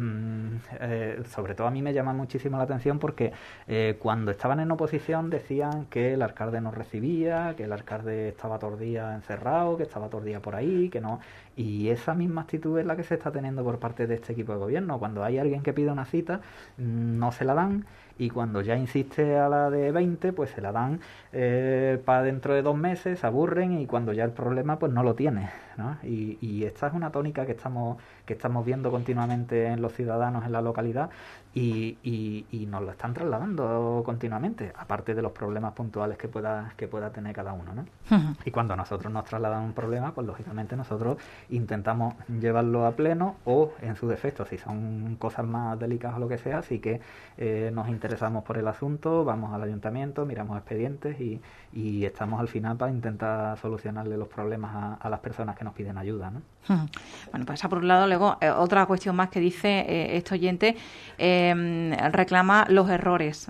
Speaker 2: sobre todo a mí me llama muchísimo la atención porque cuando estaban en oposición decían que el alcalde no recibía, que el alcalde estaba todo el día encerrado, que estaba todo el día por ahí, que no. Y esa misma actitud es la que se está teniendo por parte de este equipo de gobierno. Cuando hay alguien que pide una cita, no se la dan, y cuando ya insiste a la de 20, pues se la dan para dentro de 2 meses, se aburren, y cuando ya el problema pues no lo tiene, ¿no? Y esta es una tónica que estamos viendo continuamente en los ciudadanos en la localidad y nos lo están trasladando continuamente, aparte de los problemas puntuales que pueda tener cada uno, ¿no? Y cuando nosotros nos trasladan un problema, pues lógicamente nosotros intentamos llevarlo a pleno, o en su defecto, si son cosas más delicadas o lo que sea, sí que nos interesamos por el asunto, vamos al ayuntamiento, miramos expedientes y estamos al final para intentar solucionarle los problemas a las personas que nos piden ayuda, ¿no?
Speaker 1: Bueno, pues por un lado. Luego, otra cuestión más que dice este oyente, reclama los errores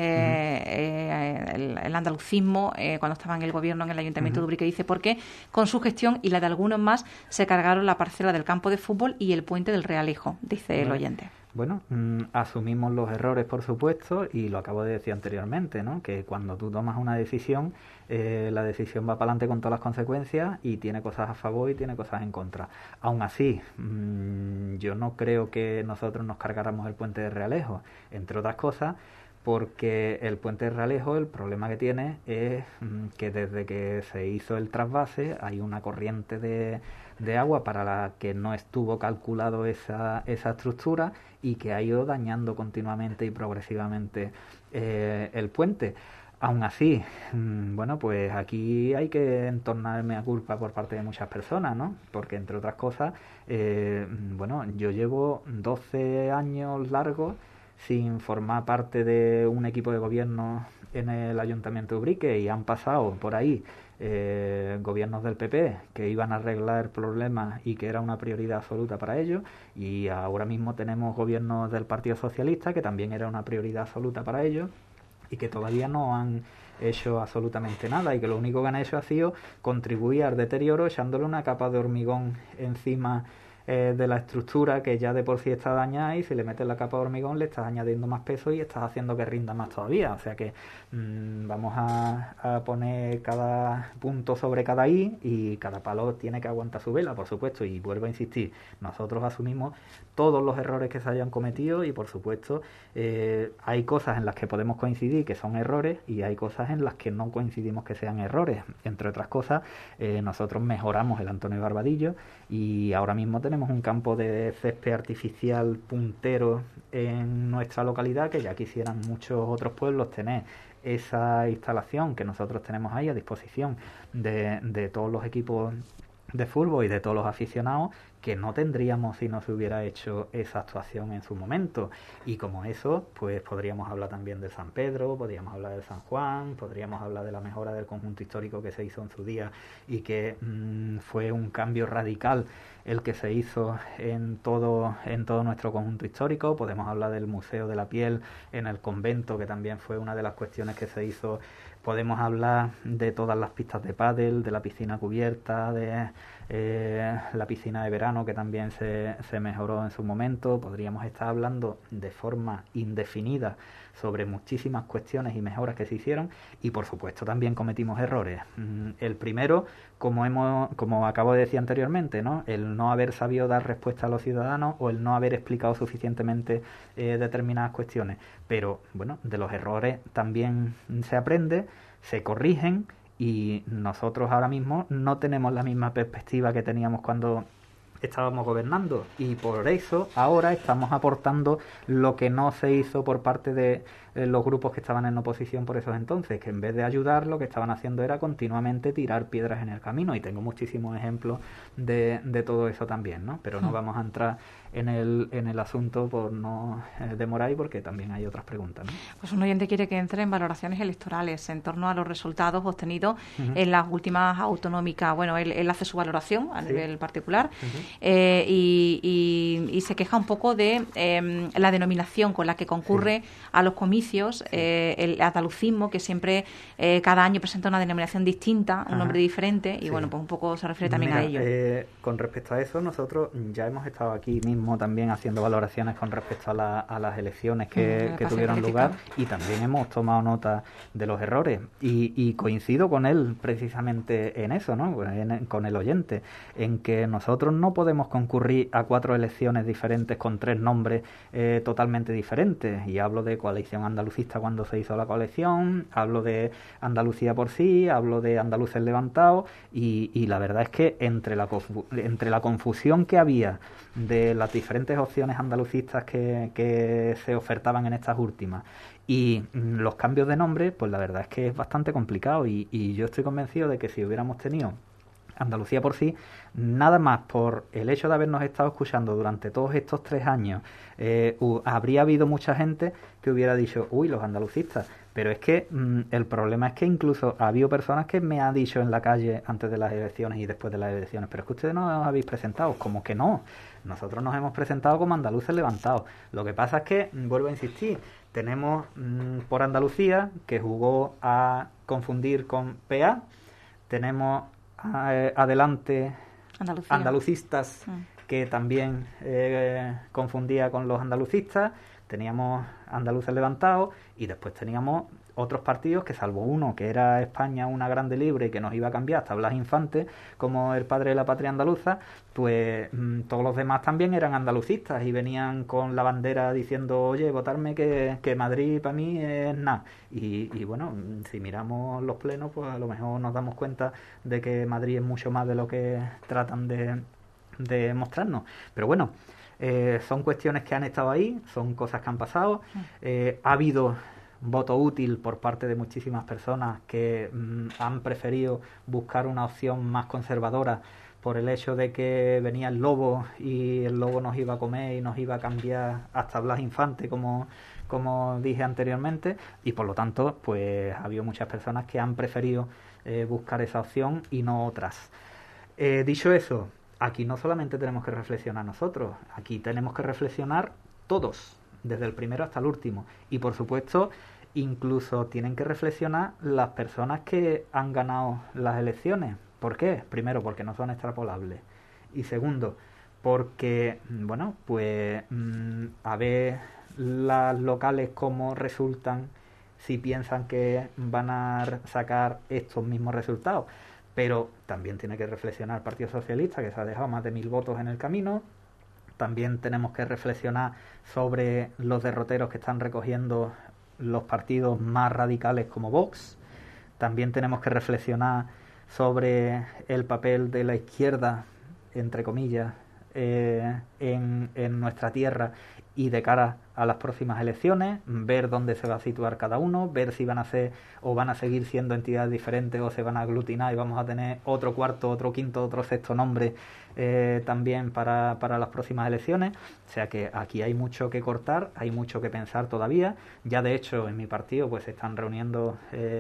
Speaker 1: de el andalucismo cuando estaba en el gobierno, en el ayuntamiento de Ubrique. Dice, porque con su gestión y la de algunos más se cargaron la parcela del campo de fútbol y el puente del Realejo, dice el oyente.
Speaker 2: Bueno, asumimos los errores, por supuesto, y lo acabo de decir anteriormente, ¿no? Que cuando tú tomas una decisión, la decisión va para adelante con todas las consecuencias y tiene cosas a favor y tiene cosas en contra. Aún así, yo no creo que nosotros nos cargáramos el puente de Realejo, entre otras cosas, porque el puente de Realejo, el problema que tiene es que desde que se hizo el trasvase hay una corriente de agua para la que no estuvo calculado esa estructura y que ha ido dañando continuamente y progresivamente el puente. Aún así, bueno, pues aquí hay que entornarme a culpa por parte de muchas personas, ¿no? Porque, entre otras cosas, bueno, yo llevo 12 años largos sin formar parte de un equipo de gobierno en el Ayuntamiento de Ubrique, y han pasado por ahí gobiernos del PP que iban a arreglar problemas y que era una prioridad absoluta para ellos, y ahora mismo tenemos gobiernos del Partido Socialista que también era una prioridad absoluta para ellos y que todavía no han hecho absolutamente nada, y que lo único que han hecho ha sido contribuir al deterioro echándole una capa de hormigón encima de la estructura que ya de por sí está dañada, y si le metes la capa de hormigón le estás añadiendo más peso y estás haciendo que rinda más todavía. O sea que vamos a poner cada punto sobre cada i, y cada palo tiene que aguantar su vela, por supuesto, y vuelvo a insistir, nosotros asumimos todos los errores que se hayan cometido, y por supuesto hay cosas en las que podemos coincidir que son errores, y hay cosas en las que no coincidimos que sean errores. Entre otras cosas, nosotros mejoramos el Antonio Barbadillo, y ahora mismo tenemos un campo de césped artificial puntero en nuestra localidad, que ya quisieran muchos otros pueblos tener esa instalación que nosotros tenemos ahí a disposición de todos los equipos de fútbol y de todos los aficionados, que no tendríamos si no se hubiera hecho esa actuación en su momento. Y como eso, pues podríamos hablar también de San Pedro, podríamos hablar de San Juan, podríamos hablar de la mejora del conjunto histórico que se hizo en su día, y que fue un cambio radical el que se hizo en todo nuestro conjunto histórico. Podemos hablar del Museo de la Piel en el convento, que también fue una de las cuestiones que se hizo. Podemos hablar de todas las pistas de pádel, de la piscina cubierta, de la piscina de verano, que también se mejoró en su momento. Podríamos estar hablando de forma indefinida sobre muchísimas cuestiones y mejoras que se hicieron, y por supuesto también cometimos errores. El primero, como acabo de decir anteriormente, ¿no? El no haber sabido dar respuesta a los ciudadanos, o el no haber explicado suficientemente determinadas cuestiones. Pero bueno, de los errores también se aprende, se corrigen, y nosotros ahora mismo no tenemos la misma perspectiva que teníamos cuando estábamos gobernando, y por eso ahora estamos aportando lo que no se hizo por parte de los grupos que estaban en oposición por esos entonces, que en vez de ayudar, lo que estaban haciendo era continuamente tirar piedras en el camino, y tengo muchísimos ejemplos de todo eso también, ¿no? Pero no vamos a entrar en el asunto por no demorar, y porque también hay otras preguntas, ¿no?
Speaker 1: Pues un oyente quiere que entre en valoraciones electorales en torno a los resultados obtenidos en las últimas autonómicas. Bueno, él hace su valoración a nivel particular, y se queja un poco de la denominación con la que concurre a los comicios, el andalucismo, que siempre cada año presenta una denominación distinta, un nombre diferente, y bueno, pues un poco se refiere también a ello.
Speaker 2: Con respecto a eso, nosotros ya hemos estado aquí mismo también haciendo valoraciones con respecto a las elecciones que tuvieron lugar, y también hemos tomado nota de los errores, y coincido con él precisamente en eso, ¿no? Con el oyente, en que nosotros no podemos concurrir a 4 elecciones diferentes con 3 nombres totalmente diferentes, y hablo de Coalición Andalucista cuando se hizo la coalición, hablo de Andalucía por sí, hablo de Andaluces Levantados, y la verdad es que entre la confusión que había de las diferentes opciones andalucistas que se ofertaban en estas últimas, y los cambios de nombre, pues la verdad es que es bastante complicado, y yo estoy convencido de que si hubiéramos tenido Andalucía por sí, nada más por el hecho de habernos estado escuchando durante todos estos 3 años, habría habido mucha gente que hubiera dicho, uy, los andalucistas. Pero es que el problema es que incluso ha habido personas que me han dicho en la calle antes de las elecciones y después de las elecciones, pero es que ustedes no os habéis presentado. Como que no, nosotros nos hemos presentado como Andaluces Levantados. Lo que pasa es que, vuelvo a insistir, tenemos por Andalucía, que jugó a confundir con PA, tenemos adelante andalucistas, que también confundía con los andalucistas, teníamos Andaluces Levantados, y después teníamos otros partidos que, salvo uno que era España una grande libre y que nos iba a cambiar hasta Blas Infante como el padre de la patria andaluza, pues todos los demás también eran andalucistas y venían con la bandera diciendo, oye, votarme que Madrid para mí es nada. Y bueno, si miramos los plenos, pues a lo mejor nos damos cuenta de que Madrid es mucho más de lo que tratan de mostrarnos. Pero bueno, son cuestiones que han estado ahí, son cosas que han pasado. Ha habido voto útil por parte de muchísimas personas que han preferido buscar una opción más conservadora por el hecho de que venía el lobo y el lobo nos iba a comer y nos iba a cambiar hasta Blas Infante, como dije anteriormente, y por lo tanto pues ha habido muchas personas que han preferido buscar esa opción y no otras. Dicho eso, aquí no solamente tenemos que reflexionar nosotros, aquí tenemos que reflexionar todos, desde el primero hasta el último, y por supuesto incluso tienen que reflexionar las personas que han ganado las elecciones. ¿Por qué? Primero, porque no son extrapolables, y segundo, porque, bueno, pues a ver las locales cómo resultan, si piensan que van a sacar estos mismos resultados. Pero también tiene que reflexionar el Partido Socialista, que se ha dejado más de 1000 votos en el camino. También tenemos que reflexionar sobre los derroteros que están recogiendo los partidos más radicales como Vox. También tenemos que reflexionar sobre el papel de la izquierda, entre comillas, en nuestra tierra y de cara a las próximas elecciones, ver dónde se va a situar cada uno, ver si van a ser o van a seguir siendo entidades diferentes o se van a aglutinar y vamos a tener otro cuarto, otro quinto, otro sexto nombre también para las próximas elecciones. O sea que aquí hay mucho que cortar, hay mucho que pensar todavía. Ya de hecho en mi partido pues se están reuniendo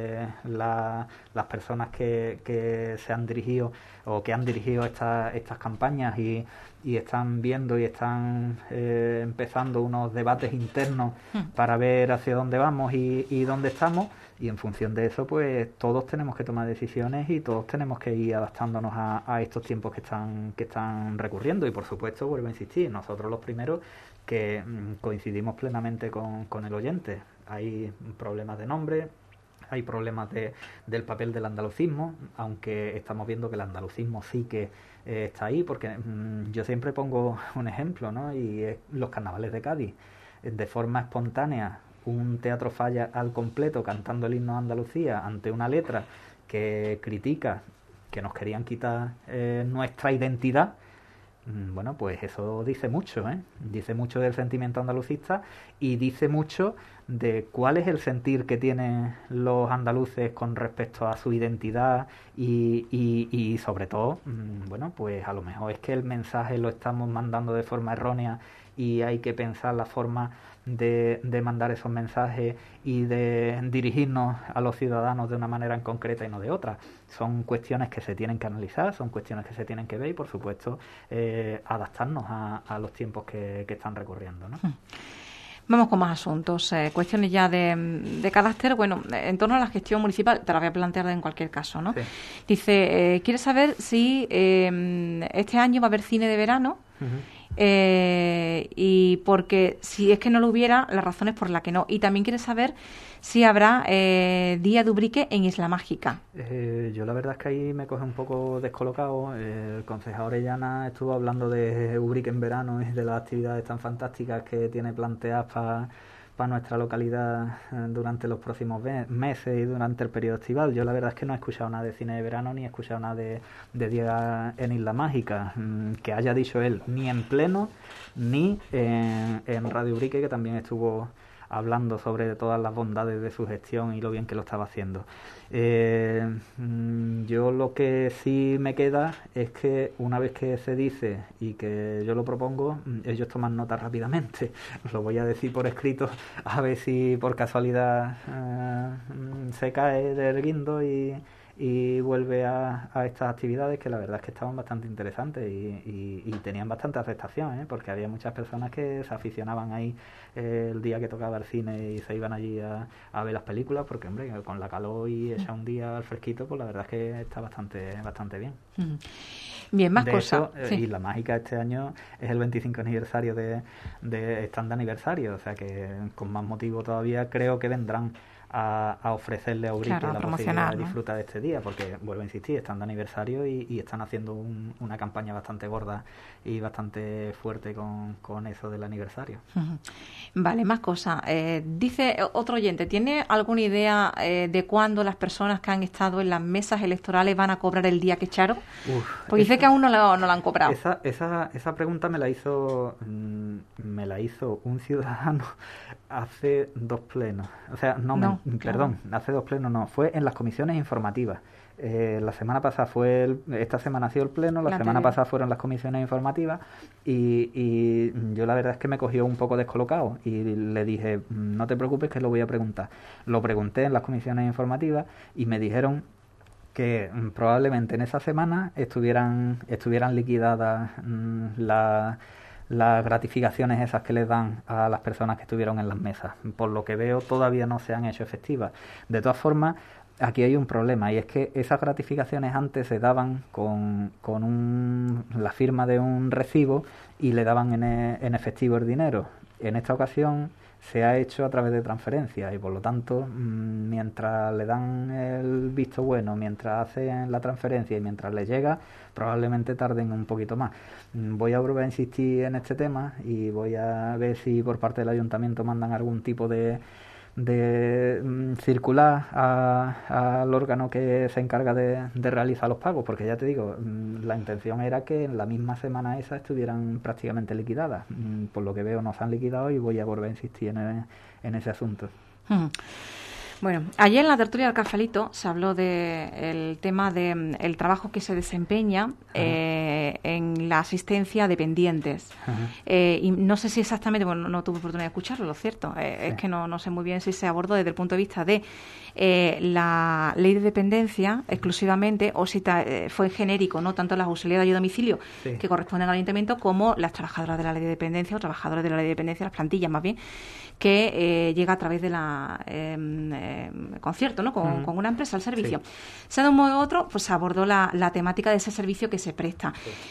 Speaker 2: las personas que se han dirigido o que han dirigido estas campañas y están viendo y están empezando unos debates internos para ver hacia dónde vamos y dónde estamos, y en función de eso pues todos tenemos que tomar decisiones y todos tenemos que ir adaptándonos a estos tiempos que están recurriendo. Y por supuesto, vuelvo a insistir, nosotros los primeros que coincidimos plenamente con el oyente. Hay problemas de nombre, hay problemas del papel del andalucismo, aunque estamos viendo que el andalucismo sí que está ahí, porque yo siempre pongo un ejemplo, ¿no? Y es los carnavales de Cádiz. De forma espontánea, un Teatro Falla al completo cantando el himno de Andalucía ante una letra que critica que nos querían quitar nuestra identidad. Bueno, pues eso dice mucho, dice mucho del sentimiento andalucista y dice mucho de cuál es el sentir que tienen los andaluces con respecto a su identidad y sobre todo, bueno, pues a lo mejor es que el mensaje lo estamos mandando de forma errónea y hay que pensar la forma de mandar esos mensajes y de dirigirnos a los ciudadanos de una manera en concreta y no de otra. Son cuestiones que se tienen que analizar, son cuestiones que se tienen que ver y por supuesto adaptarnos a los tiempos que están recurriendo, ¿no?
Speaker 1: Vamos con más asuntos, cuestiones ya de carácter, bueno, en torno a la gestión municipal, te la voy a plantear en cualquier caso, ¿no? Sí. Dice, quiere saber si este año va a haber cine de verano. Y porque si es que no lo hubiera, las razones por las que no. Y también quiere saber si habrá Día de Ubrique en Isla Mágica.
Speaker 2: Yo la verdad es que ahí me coge un poco descolocado. El concejal Orellana estuvo hablando de Ubrique en verano y de las actividades tan fantásticas que tiene planteadas para nuestra localidad durante los próximos meses y durante el periodo estival. Yo la verdad es que no he escuchado nada de cine de verano ni he escuchado nada de Día en Isla Mágica, que haya dicho él, ni en pleno ni en Radio Ubrique, que también estuvo hablando sobre todas las bondades de su gestión y lo bien que lo estaba haciendo. Yo lo que sí me queda es que una vez que se dice y que yo lo propongo, ellos toman nota rápidamente. Lo voy a decir por escrito a ver si por casualidad se cae del guindo y vuelve a estas actividades, que la verdad es que estaban bastante interesantes y tenían bastante aceptación, porque había muchas personas que se aficionaban ahí el día que tocaba el cine y se iban allí a ver las películas, porque hombre, con la calor y echar un día al fresquito, pues la verdad es que está bastante bien.
Speaker 1: Bien, más cosas.
Speaker 2: Sí. Y la Mágica este año es el 25 aniversario de stand de aniversario, o sea que con más motivo todavía creo que vendrán a ofrecerle a Ubrique la posibilidad de disfrutar de este día, porque, vuelvo a insistir, están de aniversario y están haciendo una campaña bastante gorda y bastante fuerte con eso del aniversario.
Speaker 1: Vale, más cosas. Dice otro oyente, ¿tiene alguna idea de cuándo las personas que han estado en las mesas electorales van a cobrar el día que echaron? Porque dice que aún no lo han cobrado.
Speaker 2: Esa pregunta me la hizo un ciudadano hace 2 plenos. O sea, hace 2 plenos no, fue en las comisiones informativas. La semana pasada esta semana ha sido el pleno, la semana pasada fueron las comisiones informativas y yo la verdad es que me cogió un poco descolocado y le dije, no te preocupes que lo voy a preguntar. Lo pregunté en las comisiones informativas y me dijeron que probablemente en esa semana estuvieran liquidadas las gratificaciones esas que les dan a las personas que estuvieron en las mesas. Por lo que veo, todavía no se han hecho efectivas. De todas formas, aquí hay un problema y es que esas gratificaciones antes se daban con la firma de un recibo y le daban en efectivo el dinero. En esta ocasión se ha hecho a través de transferencia y por lo tanto, mientras le dan el visto bueno, mientras hacen la transferencia y mientras les llega, probablemente tarden un poquito más. Voy a volver a insistir en este tema y voy a ver si por parte del ayuntamiento mandan algún tipo de circular al órgano que se encarga de realizar los pagos, porque ya te digo, la intención era que en la misma semana esa estuvieran prácticamente liquidadas. Por lo que veo no se han liquidado y voy a volver a insistir en ese asunto.
Speaker 1: Bueno, ayer en la tertulia del Cafelito se habló del tema del trabajo que se desempeña en la asistencia a dependientes. Y no sé si exactamente, bueno, no tuve oportunidad de escucharlo, lo cierto. Es que no sé muy bien si se abordó desde el punto de vista de la ley de dependencia exclusivamente o si fue genérico, no tanto las auxiliares de domicilio que corresponden al ayuntamiento como las trabajadoras de la ley de dependencia o trabajadores de la ley de dependencia, las plantillas más bien, que llega a través de la concierto, ¿no? Con una empresa al servicio. Sea de un modo u otro, pues se abordó la temática de ese servicio que se presta.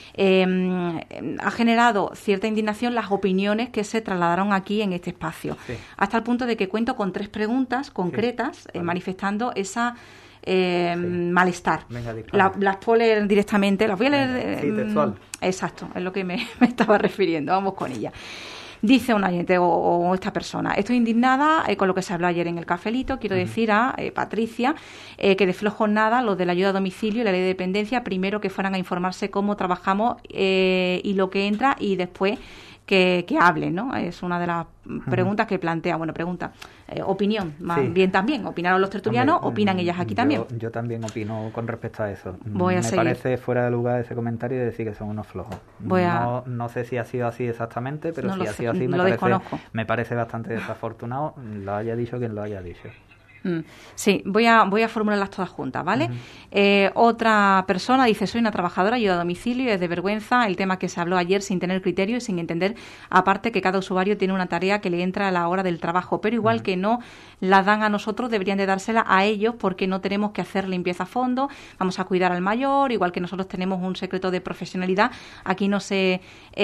Speaker 1: Ha generado cierta indignación las opiniones que se trasladaron aquí en este espacio, hasta el punto de que cuento con 3 preguntas concretas manifestando esa malestar. Las puedo leer directamente, las voy a leer.
Speaker 2: Textual.
Speaker 1: Exacto, es lo que me estaba refiriendo. Vamos con ella. Dice un oyente o esta persona, estoy indignada con lo que se habló ayer en el Cafelito. Quiero decir a Patricia que de flojo nada los de la ayuda a domicilio y la ley de dependencia, primero que fueran a informarse cómo trabajamos y lo que entra y después que hablen, ¿no? Es una de las preguntas que plantea. Bueno, opinión, más bien también. ¿Opinaron los tertulianos? ¿Opinan ellas aquí también?
Speaker 2: Yo también opino con respecto a eso.
Speaker 1: Me
Speaker 2: parece fuera de lugar ese comentario de decir que son unos flojos. No sé si ha sido así exactamente, pero si ha sido así me parece bastante desafortunado, lo haya dicho quien lo haya dicho.
Speaker 1: Sí, voy a formularlas todas juntas, ¿vale? Otra persona dice, soy una trabajadora, ayuda a domicilio y es de vergüenza el tema que se habló ayer sin tener criterio y sin entender, aparte que cada usuario tiene una tarea que le entra a la hora del trabajo, pero igual que no la dan a nosotros, deberían de dársela a ellos porque no tenemos que hacer limpieza a fondo, vamos a cuidar al mayor, igual que nosotros tenemos un secreto de profesionalidad, aquí no se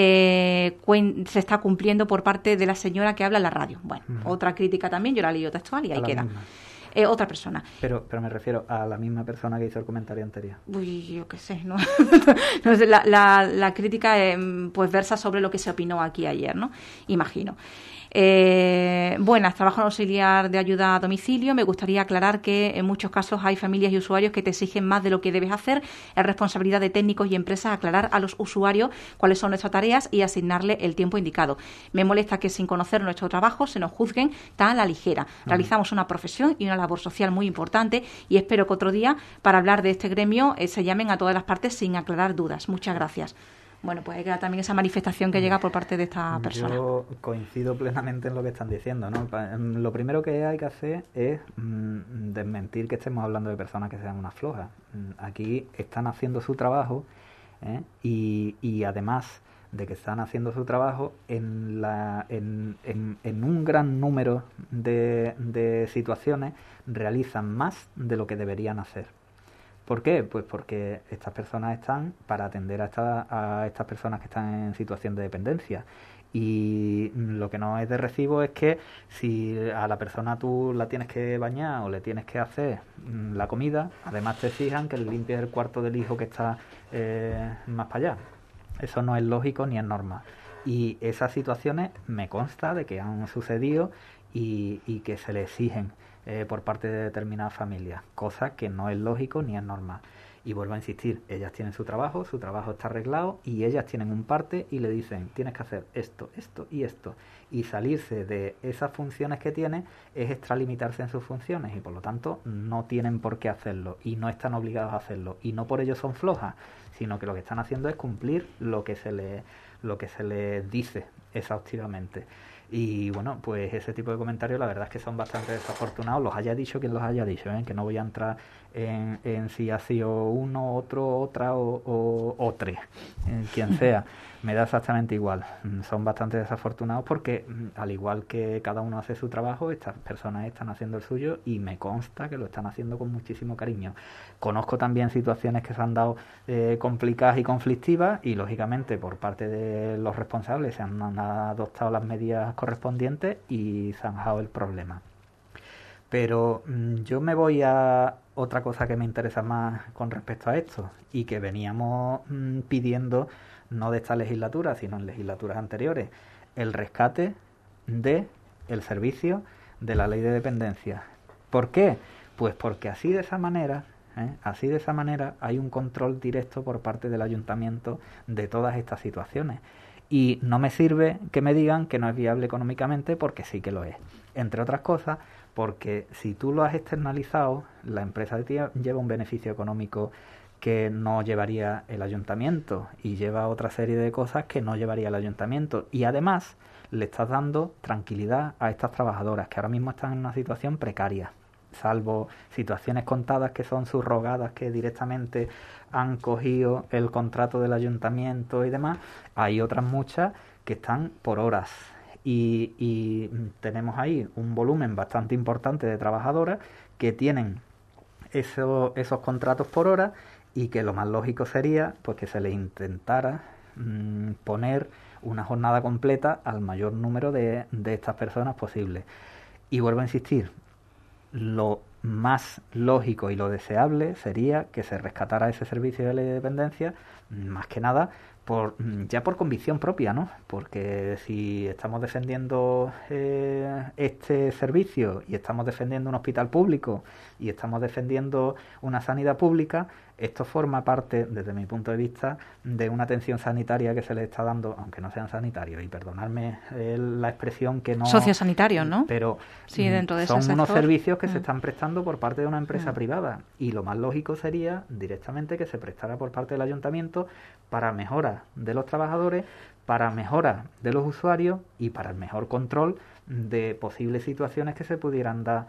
Speaker 1: está cumpliendo por parte de la señora que habla en la radio. Bueno, otra crítica también, yo la leí textual y ahí queda. Otra persona.
Speaker 2: Pero me refiero a la misma persona que hizo el comentario anterior.
Speaker 1: Uy, yo qué sé, ¿no? No sé, la crítica pues versa sobre lo que se opinó aquí ayer, ¿no? Imagino. Buenas, trabajo en auxiliar de ayuda a domicilio. Me gustaría aclarar que en muchos casos hay familias y usuarios que te exigen más de lo que debes hacer. Es responsabilidad de técnicos y empresas aclarar a los usuarios cuáles son nuestras tareas y asignarle el tiempo indicado. Me molesta que sin conocer nuestro trabajo se nos juzguen tan a la ligera. Realizamos una profesión y una labor social muy importante y espero que otro día, para hablar de este gremio, se llamen a todas las partes sin aclarar dudas. Muchas gracias. Bueno, pues hay que dar también esa manifestación que llega por parte de esta persona.
Speaker 2: Yo coincido plenamente en lo que están diciendo, ¿no? Lo primero que hay que hacer es desmentir que estemos hablando de personas que sean unas flojas. Aquí están haciendo su trabajo y además de que están haciendo su trabajo en un gran número de situaciones realizan más de lo que deberían hacer. ¿Por qué? Pues porque estas personas están para atender a estas personas que están en situación de dependencia Y lo que no es de recibo es que si a la persona tú la tienes que bañar o le tienes que hacer la comida, además te exijan que le limpies el cuarto del hijo que está más para allá. Eso no es lógico ni es normal. Y esas situaciones me consta de que han sucedido y que se le exigen por parte de determinadas familias, cosa que no es lógico ni es normal. Y vuelvo a insistir, ellas tienen su trabajo está arreglado y ellas tienen un parte y le dicen, tienes que hacer esto, esto y esto. Y salirse de esas funciones que tiene es extralimitarse en sus funciones y por lo tanto no tienen por qué hacerlo y no están obligados a hacerlo. Y no por ello son flojas, sino que lo que están haciendo es cumplir lo que se les dice exhaustivamente. Y bueno, pues ese tipo de comentarios la verdad es que son bastante desafortunados, los haya dicho quien los haya dicho, que no voy a entrar en si ha sido uno, otro, otra o tres, quien sea, me da exactamente igual. Son bastante desafortunados porque al igual que cada uno hace su trabajo, estas personas están haciendo el suyo y me consta que lo están haciendo con muchísimo cariño. Conozco también situaciones que se han dado complicadas y conflictivas y lógicamente por parte de los responsables se han adoptado las medidas correspondientes y zanjado el problema. Pero yo me voy a otra cosa que me interesa más con respecto a esto y que veníamos pidiendo no de esta legislatura sino en legislaturas anteriores, el rescate de el servicio de la ley de dependencia. ¿Por qué? Pues porque así de esa manera hay un control directo por parte del ayuntamiento de todas estas situaciones. Y no me sirve que me digan que no es viable económicamente porque sí que lo es. Entre otras cosas, porque si tú lo has externalizado, la empresa lleva un beneficio económico que no llevaría el ayuntamiento y lleva otra serie de cosas que no llevaría el ayuntamiento. Y además le estás dando tranquilidad a estas trabajadoras que ahora mismo están en una situación precaria. Salvo situaciones contadas que son subrogadas, que directamente han cogido el contrato del ayuntamiento y demás, hay otras muchas que están por horas y tenemos ahí un volumen bastante importante de trabajadoras que tienen esos contratos por hora y que lo más lógico sería pues que se les intentara poner una jornada completa al mayor número de estas personas posible. Y vuelvo a insistir, lo más lógico y lo deseable sería que se rescatara ese servicio de ley de dependencia, más que nada ya por convicción propia, ¿no? Porque si estamos defendiendo este servicio y estamos defendiendo un hospital público y estamos defendiendo una sanidad pública, esto forma parte, desde mi punto de vista, de una atención sanitaria que se le está dando, aunque no sean sanitarios, y perdonadme la expresión que no...
Speaker 1: Sociosanitarios, ¿no?
Speaker 2: Pero
Speaker 1: sí, dentro de
Speaker 2: son unos servicios que se están prestando por parte de una empresa privada y lo más lógico sería directamente que se prestara por parte del ayuntamiento para mejora de los trabajadores, para mejora de los usuarios y para el mejor control de posibles situaciones que se pudieran dar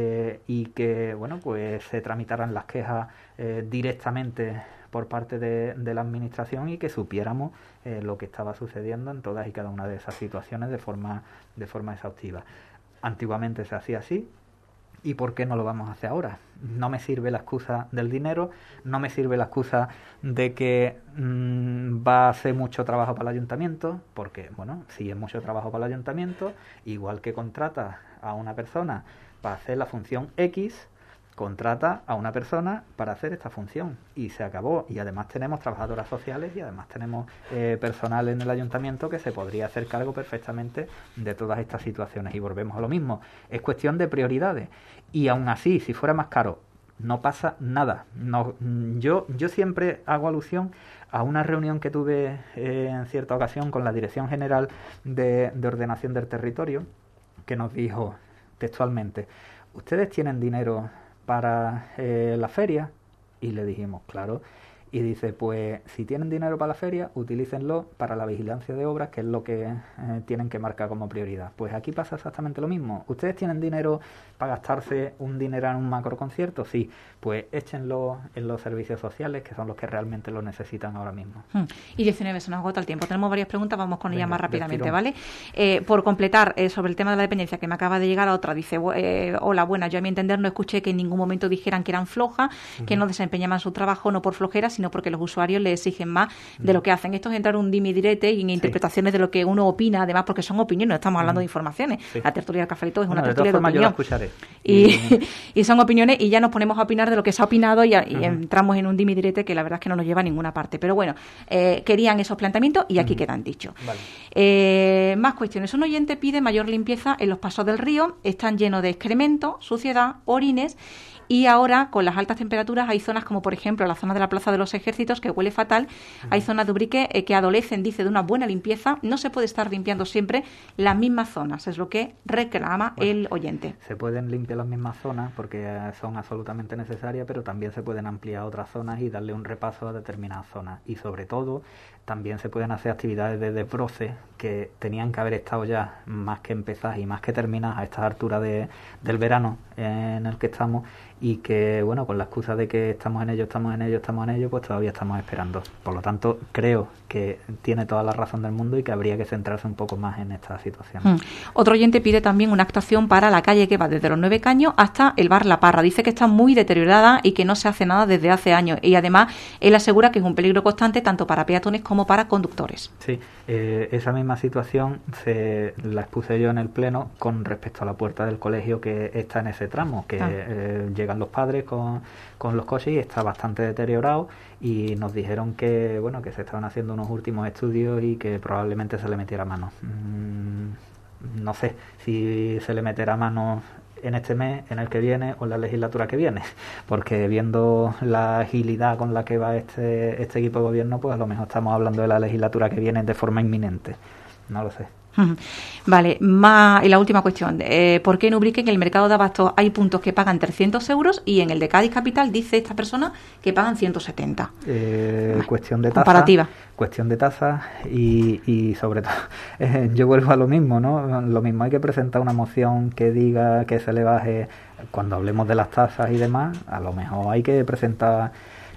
Speaker 2: y que bueno pues se tramitaran las quejas directamente por parte de la administración y que supiéramos lo que estaba sucediendo en todas y cada una de esas situaciones de forma exhaustiva. Antiguamente se hacía así. ¿Y por qué no lo vamos a hacer ahora? No me sirve la excusa del dinero, no me sirve la excusa de que va a ser mucho trabajo para el ayuntamiento, porque, bueno, si es mucho trabajo para el ayuntamiento, igual que contrata a una persona para hacer la función X, contrata a una persona para hacer esta función y se acabó. Y además tenemos trabajadoras sociales y además tenemos personal en el ayuntamiento que se podría hacer cargo perfectamente de todas estas situaciones. Y volvemos a lo mismo, es cuestión de prioridades. Y aún así, si fuera más caro, no pasa nada. No, yo siempre hago alusión a una reunión que tuve en cierta ocasión con la Dirección General de Ordenación del Territorio, que nos dijo textualmente: ¿ustedes tienen dinero para la feria? Y le dijimos, claro. Y dice, pues si tienen dinero para la feria, utilícenlo para la vigilancia de obras, que es lo que tienen que marcar como prioridad. Pues aquí pasa exactamente lo mismo. ¿Ustedes tienen dinero para gastarse un dinero en un macro concierto? Sí, pues échenlo en los servicios sociales, que son los que realmente lo necesitan ahora mismo.
Speaker 1: Y 19, se nos agota el tiempo. Tenemos varias preguntas, vamos con ellas más rápidamente, ¿vale? Por completar, sobre el tema de la dependencia, que me acaba de llegar a otra, dice, hola, buenas, yo a mi entender no escuché que en ningún momento dijeran que eran flojas, que no desempeñaban su trabajo no por flojera, sino porque los usuarios le exigen más de lo que hacen. Esto es entrar un dimi direte y en interpretaciones de lo que uno opina, además, porque son opiniones, no estamos hablando de informaciones. La tertulia del cafelito es una tertulia de opinión. Yo la escucharé. Y son opiniones y ya nos ponemos a opinar de lo que se ha opinado y entramos en un dimi direte que la verdad es que no nos lleva a ninguna parte. Pero bueno, querían esos planteamientos y aquí quedan dichos. Vale. Más cuestiones. Un oyente pide mayor limpieza en los pasos del río. Están llenos de excremento, suciedad, orines. Y ahora, con las altas temperaturas, hay zonas como, por ejemplo, la zona de la Plaza de los Ejércitos, que huele fatal. Hay zonas de Ubrique que adolecen, dice, de una buena limpieza. No se puede estar limpiando siempre las mismas zonas, es lo que reclama el oyente.
Speaker 2: Se pueden limpiar las mismas zonas porque son absolutamente necesarias, pero también se pueden ampliar otras zonas y darle un repaso a determinadas zonas. Y sobre todo, también se pueden hacer actividades de desbroce que tenían que haber estado ya más que empezadas y más que terminadas a estas alturas del verano en el que estamos, y que, bueno, con la excusa de que estamos en ello, pues todavía estamos esperando. Por lo tanto, creo que tiene toda la razón del mundo y que habría que centrarse un poco más en esta situación.
Speaker 1: Otro oyente pide también una actuación para la calle que va desde los 9 Caños hasta el bar La Parra. Dice que está muy deteriorada y que no se hace nada desde hace años. Y además, él asegura que es un peligro constante tanto para peatones como para conductores.
Speaker 2: Sí, esa misma situación la expuse yo en el Pleno con respecto a la puerta del colegio que está en ese tramo, que llegan los padres con los coches y está bastante deteriorado, y nos dijeron que, bueno, que se estaban haciendo unos últimos estudios y que probablemente se le metiera mano. No sé si se le meterá mano en este mes, en el que viene o en la legislatura que viene, porque viendo la agilidad con la que va este equipo de gobierno, pues a lo mejor estamos hablando de la legislatura que viene de forma inminente. No lo sé.
Speaker 1: Vale, y la última cuestión. ¿Por qué en Ubrique, en el mercado de abastos, hay puntos que pagan 300 euros y en el de Cádiz Capital dice esta persona que pagan 170?
Speaker 2: Cuestión de tasa.
Speaker 1: Comparativa.
Speaker 2: Cuestión de tasa y sobre todo, yo vuelvo a lo mismo, ¿no? Lo mismo, hay que presentar una moción que diga que se le baje, cuando hablemos de las tasas y demás, a lo mejor hay que presentar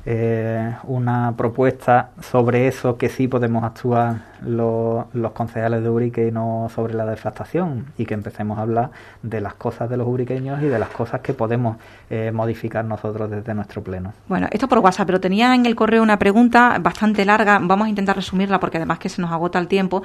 Speaker 2: una propuesta sobre eso, que sí podemos actuar los concejales de Ubrique y no sobre la deflactación, y que empecemos a hablar de las cosas de los ubriqueños y de las cosas que podemos modificar nosotros desde nuestro pleno.
Speaker 1: Bueno, esto por WhatsApp, pero tenía en el correo una pregunta bastante larga, vamos a intentar resumirla porque además que se nos agota el tiempo.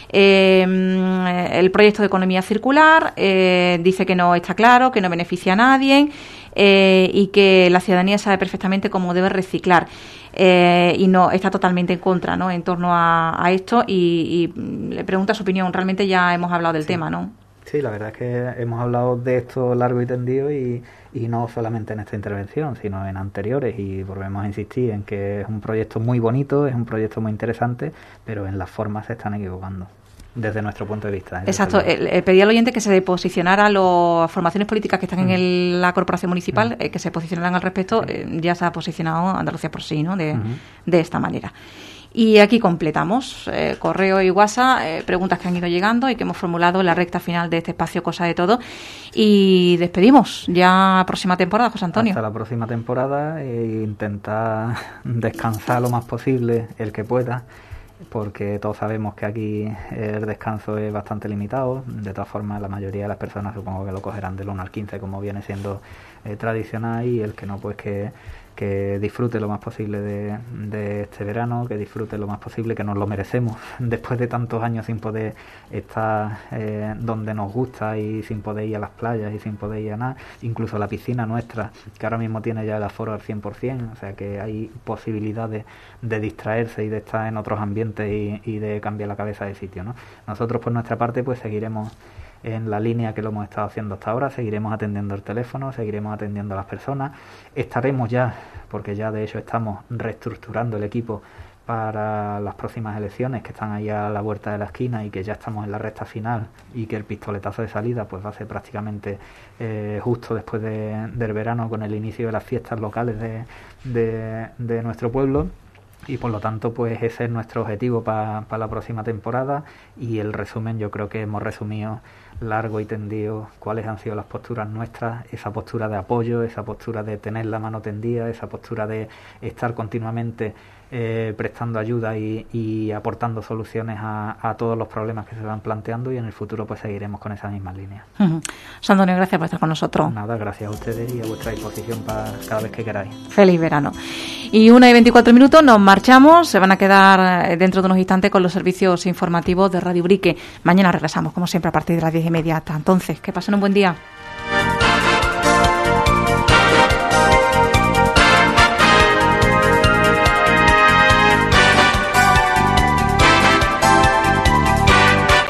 Speaker 1: El proyecto de economía circular dice que no está claro, que no beneficia a nadie, y que la ciudadanía sabe perfectamente cómo debe reciclar, y no está totalmente en contra, ¿no?, en torno a esto, y le pregunta su opinión. Realmente ya hemos hablado del tema, ¿no?
Speaker 2: Sí, la verdad es que hemos hablado de esto largo y tendido, y no solamente en esta intervención, sino en anteriores, y volvemos a insistir en que es un proyecto muy bonito, es un proyecto muy interesante, pero en las formas se están equivocando. Desde nuestro punto de vista.
Speaker 1: Exacto. Pedí al oyente que se posicionara, las formaciones políticas que están en la corporación municipal, que se posicionaran al respecto. Ya se ha posicionado Andalucía por sí, ¿no?, de esta manera. Y aquí completamos correo y WhatsApp, preguntas que han ido llegando y que hemos formulado en la recta final de este espacio Cosa de Todo. Y despedimos ya próxima temporada, José Antonio.
Speaker 2: Hasta la próxima temporada, e intentar descansar lo más posible el que pueda, porque todos sabemos que aquí el descanso es bastante limitado. De todas formas, la mayoría de las personas supongo que lo cogerán del 1 al 15, como viene siendo tradicional, y el que no, pues que disfrute lo más posible de este verano, que disfrute lo más posible, que nos lo merecemos después de tantos años sin poder estar donde nos gusta, y sin poder ir a las playas y sin poder ir a nada, incluso la piscina nuestra, que ahora mismo tiene ya el aforo al 100%, o sea que hay posibilidades de distraerse y de estar en otros ambientes y de cambiar la cabeza de sitio, ¿no? Nosotros por nuestra parte pues seguiremos en la línea que lo hemos estado haciendo hasta ahora, seguiremos atendiendo el teléfono, seguiremos atendiendo a las personas, estaremos ya, porque ya de hecho estamos reestructurando el equipo para las próximas elecciones, que están ahí a la vuelta de la esquina y que ya estamos en la recta final, y que el pistoletazo de salida pues va a ser prácticamente justo después del verano, con el inicio de las fiestas locales de nuestro pueblo. Y por lo tanto, pues ese es nuestro objetivo para la próxima temporada, y el resumen, yo creo que hemos resumido largo y tendido cuáles han sido las posturas nuestras, esa postura de apoyo, esa postura de tener la mano tendida, esa postura de estar continuamente prestando ayuda y aportando soluciones a todos los problemas que se van planteando, y en el futuro pues seguiremos con esas mismas líneas.
Speaker 1: San Antonio, gracias por estar con nosotros.
Speaker 2: Nada, gracias a ustedes y a vuestra disposición para cada vez que queráis.
Speaker 1: Feliz verano. Y 1:24 nos marchamos, se van a quedar dentro de unos instantes con los servicios informativos de Radio Ubrique. Mañana regresamos, como siempre, a partir de las 10:30. Hasta entonces, que pasen un buen día.